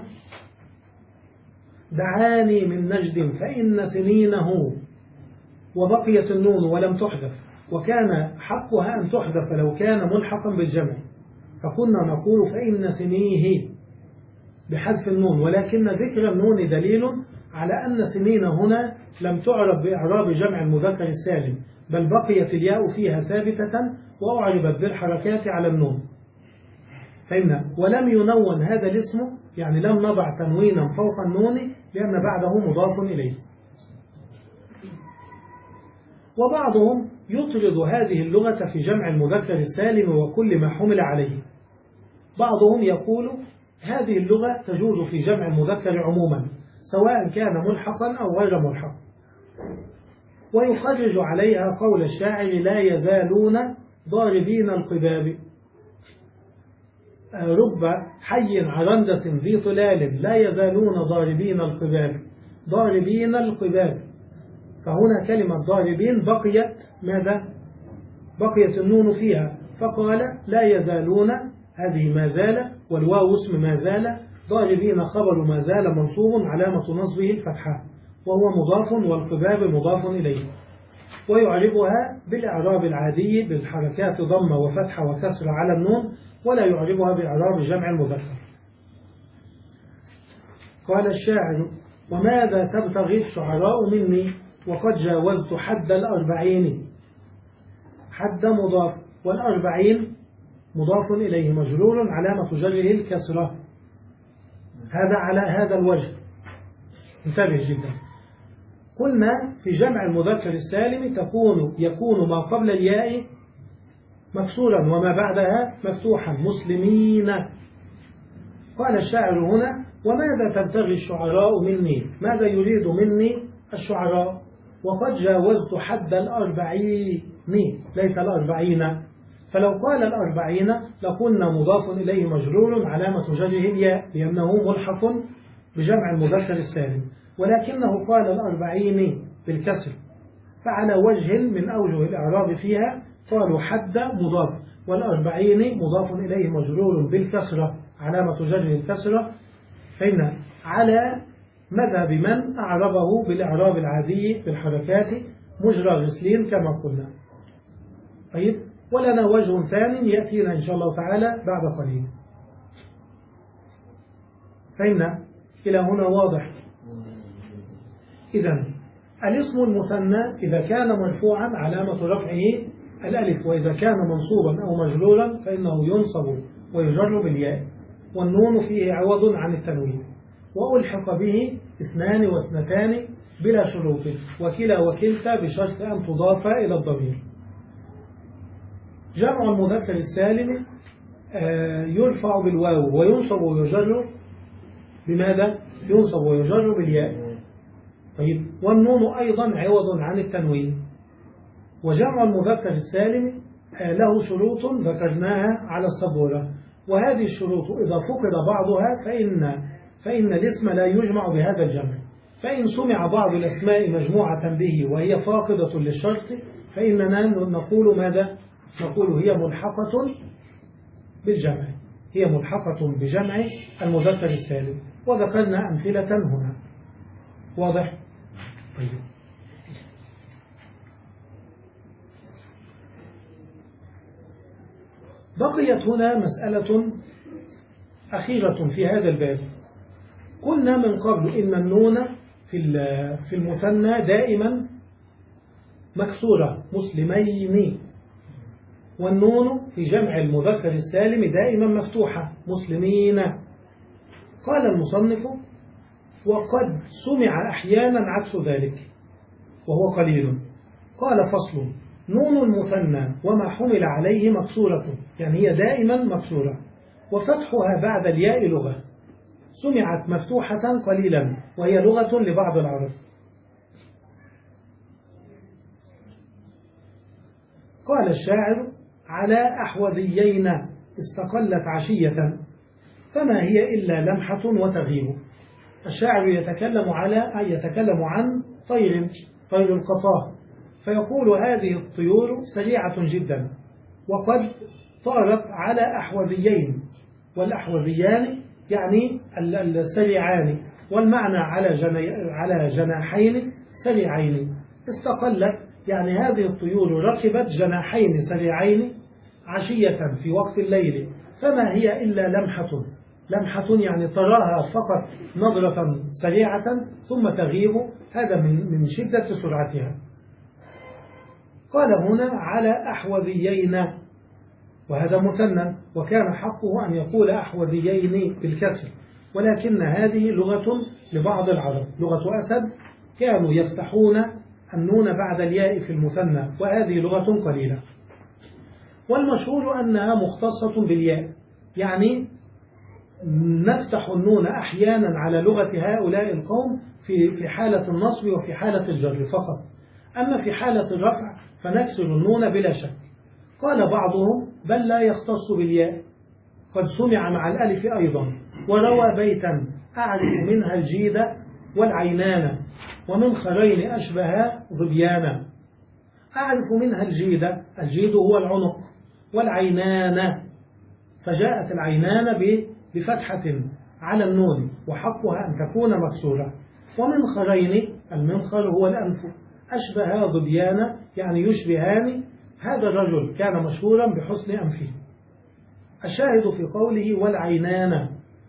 دعاني من نجد فإن سنينه، وبقيت النون ولم تحذف، وكان حقها أن تحذف لو كان ملحقا بالجمع، فكنا نقول فإن سنيه بحذف النون، ولكن ذكر النون دليل على أن سنين هنا لم تعرب بإعراب جمع المذكر السالم، بل بقيت الياء فيها ثابتة وأعربت بالحركات على النون. فهمنا؟ ولم ينون هذا الاسم، يعني لم نضع تنوينا فوق النون لأن بعده مضاف إليه. وبعضهم يطرد هذه اللغة في جمع المذكر السالم وكل ما حمل عليه. بعضهم يقول: هذه اللغة تجوز في جمع المذكر عموما سواء كان ملحقا أو غير ملحق، ويخرج عليها قول الشاعر: لا يزالون ضاربين القباب، رب حي عرندس ذي طلال لا يزالون ضاربين القباب، ضاربين القباب. فهنا كلمة ضاربين بقيت ماذا؟ بقيت النون فيها، فقال: لا يزالون، هذه ما زال، والواو اسم ما زال، ضاربين خبر ما زال منصوب علامة نصبه الفتحة وهو مضاف، والقباب مضاف إليه، ويعربها بالإعراب العادي بالحركات ضمة وفتحة وكسر على النون، ولا يعربها بإعراب جمع المذكر. قال الشاعر: وماذا تبتغي الشعراء مني وقد جاوزت حد الأربعين. حد مضاف، والأربعين مضاف إليه مجرور علامة جره قلنا في جمع المذكر السالم تكون يكون ما قبل الياء مكسورا وما بعدها مفتوحا مسلمين. قال الشاعر هنا: وماذا تبتغي الشعراء مني؟ ماذا يريد مني الشعراء؟ وقد جاوزت حد الأربعين، ليس الأربعين. فلو قال الأربعين لقلنا مضاف إليه مجرور علامة جره الياء لأنه ملحق بجمع المذكر السالم، ولكنه قال الأربعين بالكسر، فعلى وجه من أوجه الإعراب فيها قالوا حد مضاف، والأربعين مضاف إليه مجرور بالكسرة علامة جره الكسرة، فإن على مذهب من أعربه بالإعراب العادي بالحركات مجرى غسلين كما قلنا. طيب، ولنا وجه ثاني يأتينا إن شاء الله تعالى بعد قليل. فإن إلى هنا واضح. إذن الاسم المثنى إذا كان مرفوعا علامة رفعه الألف، وإذا كان منصوبا أو مجرورا فإنه ينصب ويجر بالياء، والنون فيه عوض عن التنوين، وألحق به اثنان واثنتان بلا شروط، وكلا وكلتا بشرط أن تضاف إلى الضمير. جمع المذكر السالم يرفع بالواو وينصب ويجر بماذا؟ ينصب ويجر بالياء. طيب، والنون أيضا عوض عن التنوين. وجمع المذكر السالم له شروط ذكرناها على السبورة، وهذه الشروط إذا فقد بعضها فإن فإن الاسم لا يجمع بهذا الجمع. فإن سمع بعض الأسماء مجموعة به وهي فاقدة للشرط فإننا نقول ماذا؟ نقول هي ملحقة بالجمع، هي ملحقة بجمع المذكر السالم، وذكرنا أمثلة هنا. واضح؟ طيب، بقيت هنا مسألة أخيرة في هذا الباب. قلنا من قبل إن النون في المثنى دائما مكسورة مسلمين، والنون في جمع المذكر السالم دائما مفتوحة مسلمين. قال المصنف: وقد سمع أحيانا عكس ذلك وهو قليل. قال: فصل: نون المثنى وما حمل عليه مكسورة، يعني هي دائما مكسورة، وفتحها بعد الياء لغة، سمعت مفتوحة قليلا وهي لغة لبعض العرب. قال الشاعر: على أحوذيين استقلت عشية فما هي إلا لمحة وتغيب. الشاعر يتكلم على يتكلم عن طير طير القطاف، فيقول: هذه الطيور سريعة جدا وقد طارت على أحوذيين، والأحوذيان يعني السريعان، والمعنى على على جناحين سريعين. استقلت يعني هذه الطيور ركبت جناحين سريعين عشية في وقت الليل، فما هي إلا لمحة. لمحة يعني تراها فقط نظرة سريعة ثم تغيب، هذا من من شدة سرعتها. قال هنا: على أحوذيين، وهذا مثنى، وكان حقه أن يقول أحوذيين بالكسر، ولكن هذه لغة لبعض العرب، لغة أسد، كانوا يفتحون النون بعد الياء في المثنى، وهذه لغة قليلة. والمشهور أنها مختصة بالياء، يعني نفتح النون أحيانا على لغة هؤلاء القوم في في حالة النصب وفي حالة الجر فقط، أما في حالة الرفع فنكسر النون بلا شك. قال بعضهم: بل لا يختص بالياء، قد سمع مع الألف أيضا، وروى بيتا: أعرف منها الجيد والعينان ومن خرين أشبه ظبيانا. أعرف منها الجيد، الجيد هو العنق، والعينان، فجاءت العينان بفتحة على النون وحقها أن تكون مكسورة. ومن خرين، المنخر هو الأنف، أشبه ظبيانا يعني يشبهان، هذا الرجل كان مشهورا بحسن أنفه. الشاهد في قوله والعينان،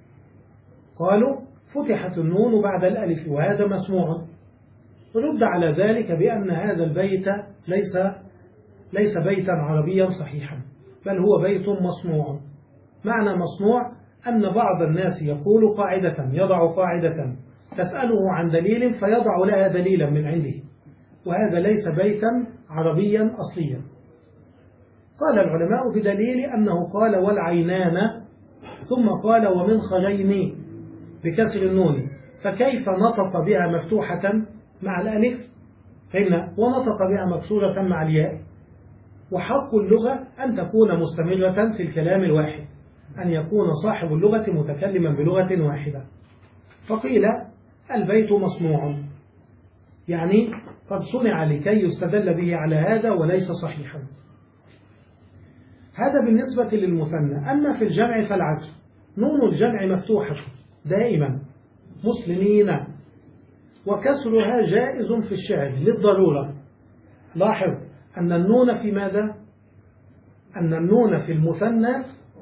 قالوا فتحت النون بعد الألف وهذا مسموع. رد على ذلك بأن هذا البيت ليس ليس بيتا عربيا صحيحا، بل هو بيت مصنوع. معنى مصنوع أن بعض الناس يقول قاعدة، يضع قاعدة تسأله عن دليل فيضع لها دليلا من عنده، وهذا ليس بيتا عربيا أصليا. قال العلماء بدليل أنه قال والعينان ثم قال ومن خرين بكسر النون، فكيف نطق بها مفتوحة مع الألف فهمنا ونطق بها مكسورة مع الياء؟ وحق اللغة أن تكون مستمرة في الكلام الواحد، أن يكون صاحب اللغة متكلما بلغة واحدة. فقيل البيت مصنوع، يعني قد صنع لكي يستدل به على هذا وليس صحيحا. هذا بالنسبة للمثنى. أما في الجمع فالعكس، نون الجمع مفتوحة دائما مسلمين، وكسرها جائز في الشعر للضرورة. لاحظ أن النون في ماذا؟ أن النون في المثنى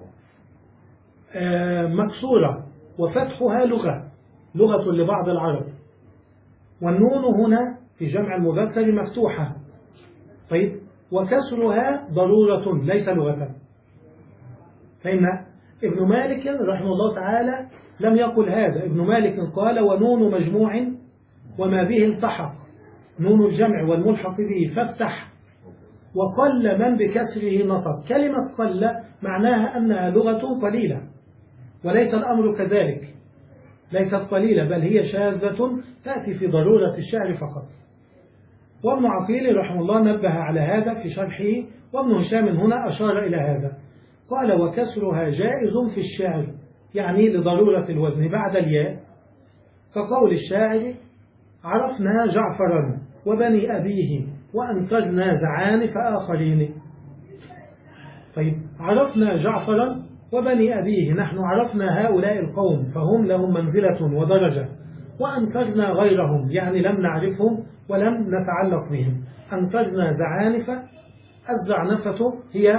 مكسورة وفتحها لغة لغة لبعض العرب، والنون هنا في جمع المذكر مفتوحة. طيب وكسرها ضرورة ليس لغة. فإن ابن مالك رحمه الله تعالى لم يقل هذا. ابن مالك قال ونون مجموع وما به التحق، نون الجمع والملحق به فافتح، وقل من بكسره نطق. كلمة قل معناها أنها لغة قليلة، وليس الأمر كذلك، ليست قليلة بل هي شاذة تأتي في ضرورة الشعر فقط. وابن عقيل رحمه الله نبه على هذا في شرحه، وابن هشام هنا أشار إلى هذا، قال وكسرها جائز في الشعر، يعني لضرورة الوزن بعد الياء، كقول الشاعر عرفنا جعفرا وبني أبيه وأنكرنا زعانف آخرين. طيب عرفنا جعفرا وبني أبيه، نحن عرفنا هؤلاء القوم فهم لهم منزلة ودرجة، وأنكرنا غيرهم يعني لم نعرفهم ولم نتعلق بهم. أنكرنا زعانف، الزعنفة هي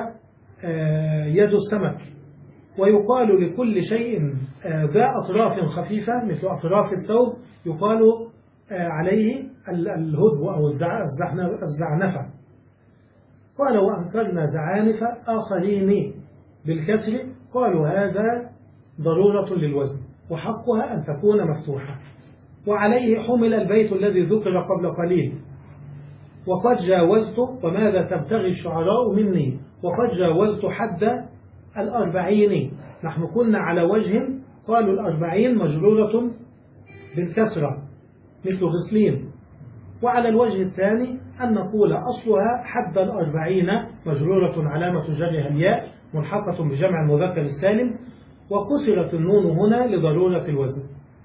يد السمك، ويقال لكل شيء ذا أطراف خفيفة مثل أطراف الثوب يقال عليه الهدب أو الزعنفة. قال وأنكرنا زعانف آخرين بالكسر، قالوا هذا ضرورة للوزن وحقها أن تكون مفتوحة. وعليه حمل البيت الذي ذكر قبل قليل، وقد جاوزت وماذا تبتغي الشعراء مني، وقد جاوزت حد الأربعين. نحن كنا على وجه قالوا الأربعين مجرورة بالكسرة مثل غسلين، وعلى الوجه الثاني أن نقول أصلها حد الأربعين مجرورة علامة جرها الياء ملحقة بجمع المذكر السالم، وكسرت النون هنا لضرورة الوزن.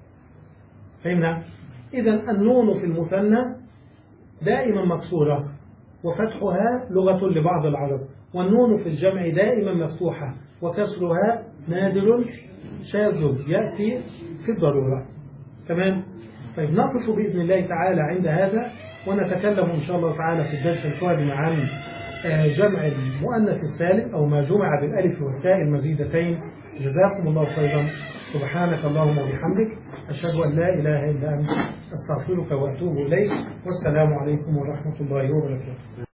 فهمنا؟ إذن النون في المثنى دائما مكسورة وفتحها لغة لبعض العرب، والنون في الجمع دائما مفتوحة وكسرها نادر شاذ يأتي في الضرورة. تمام؟ طيب نقف بإذن الله تعالى عند هذا، ونتكلم إن شاء الله تعالى في الدرس القادم عن جمع المؤنث السالم أو ما جمع بالألف والتاء المزيدتين. جزاكم الله خيرا. سبحانك اللهم وبحمدك، أشهد أن لا إله إلا أنت، أستغفرك وأتوب إليك، والسلام عليكم ورحمة الله وبركاته.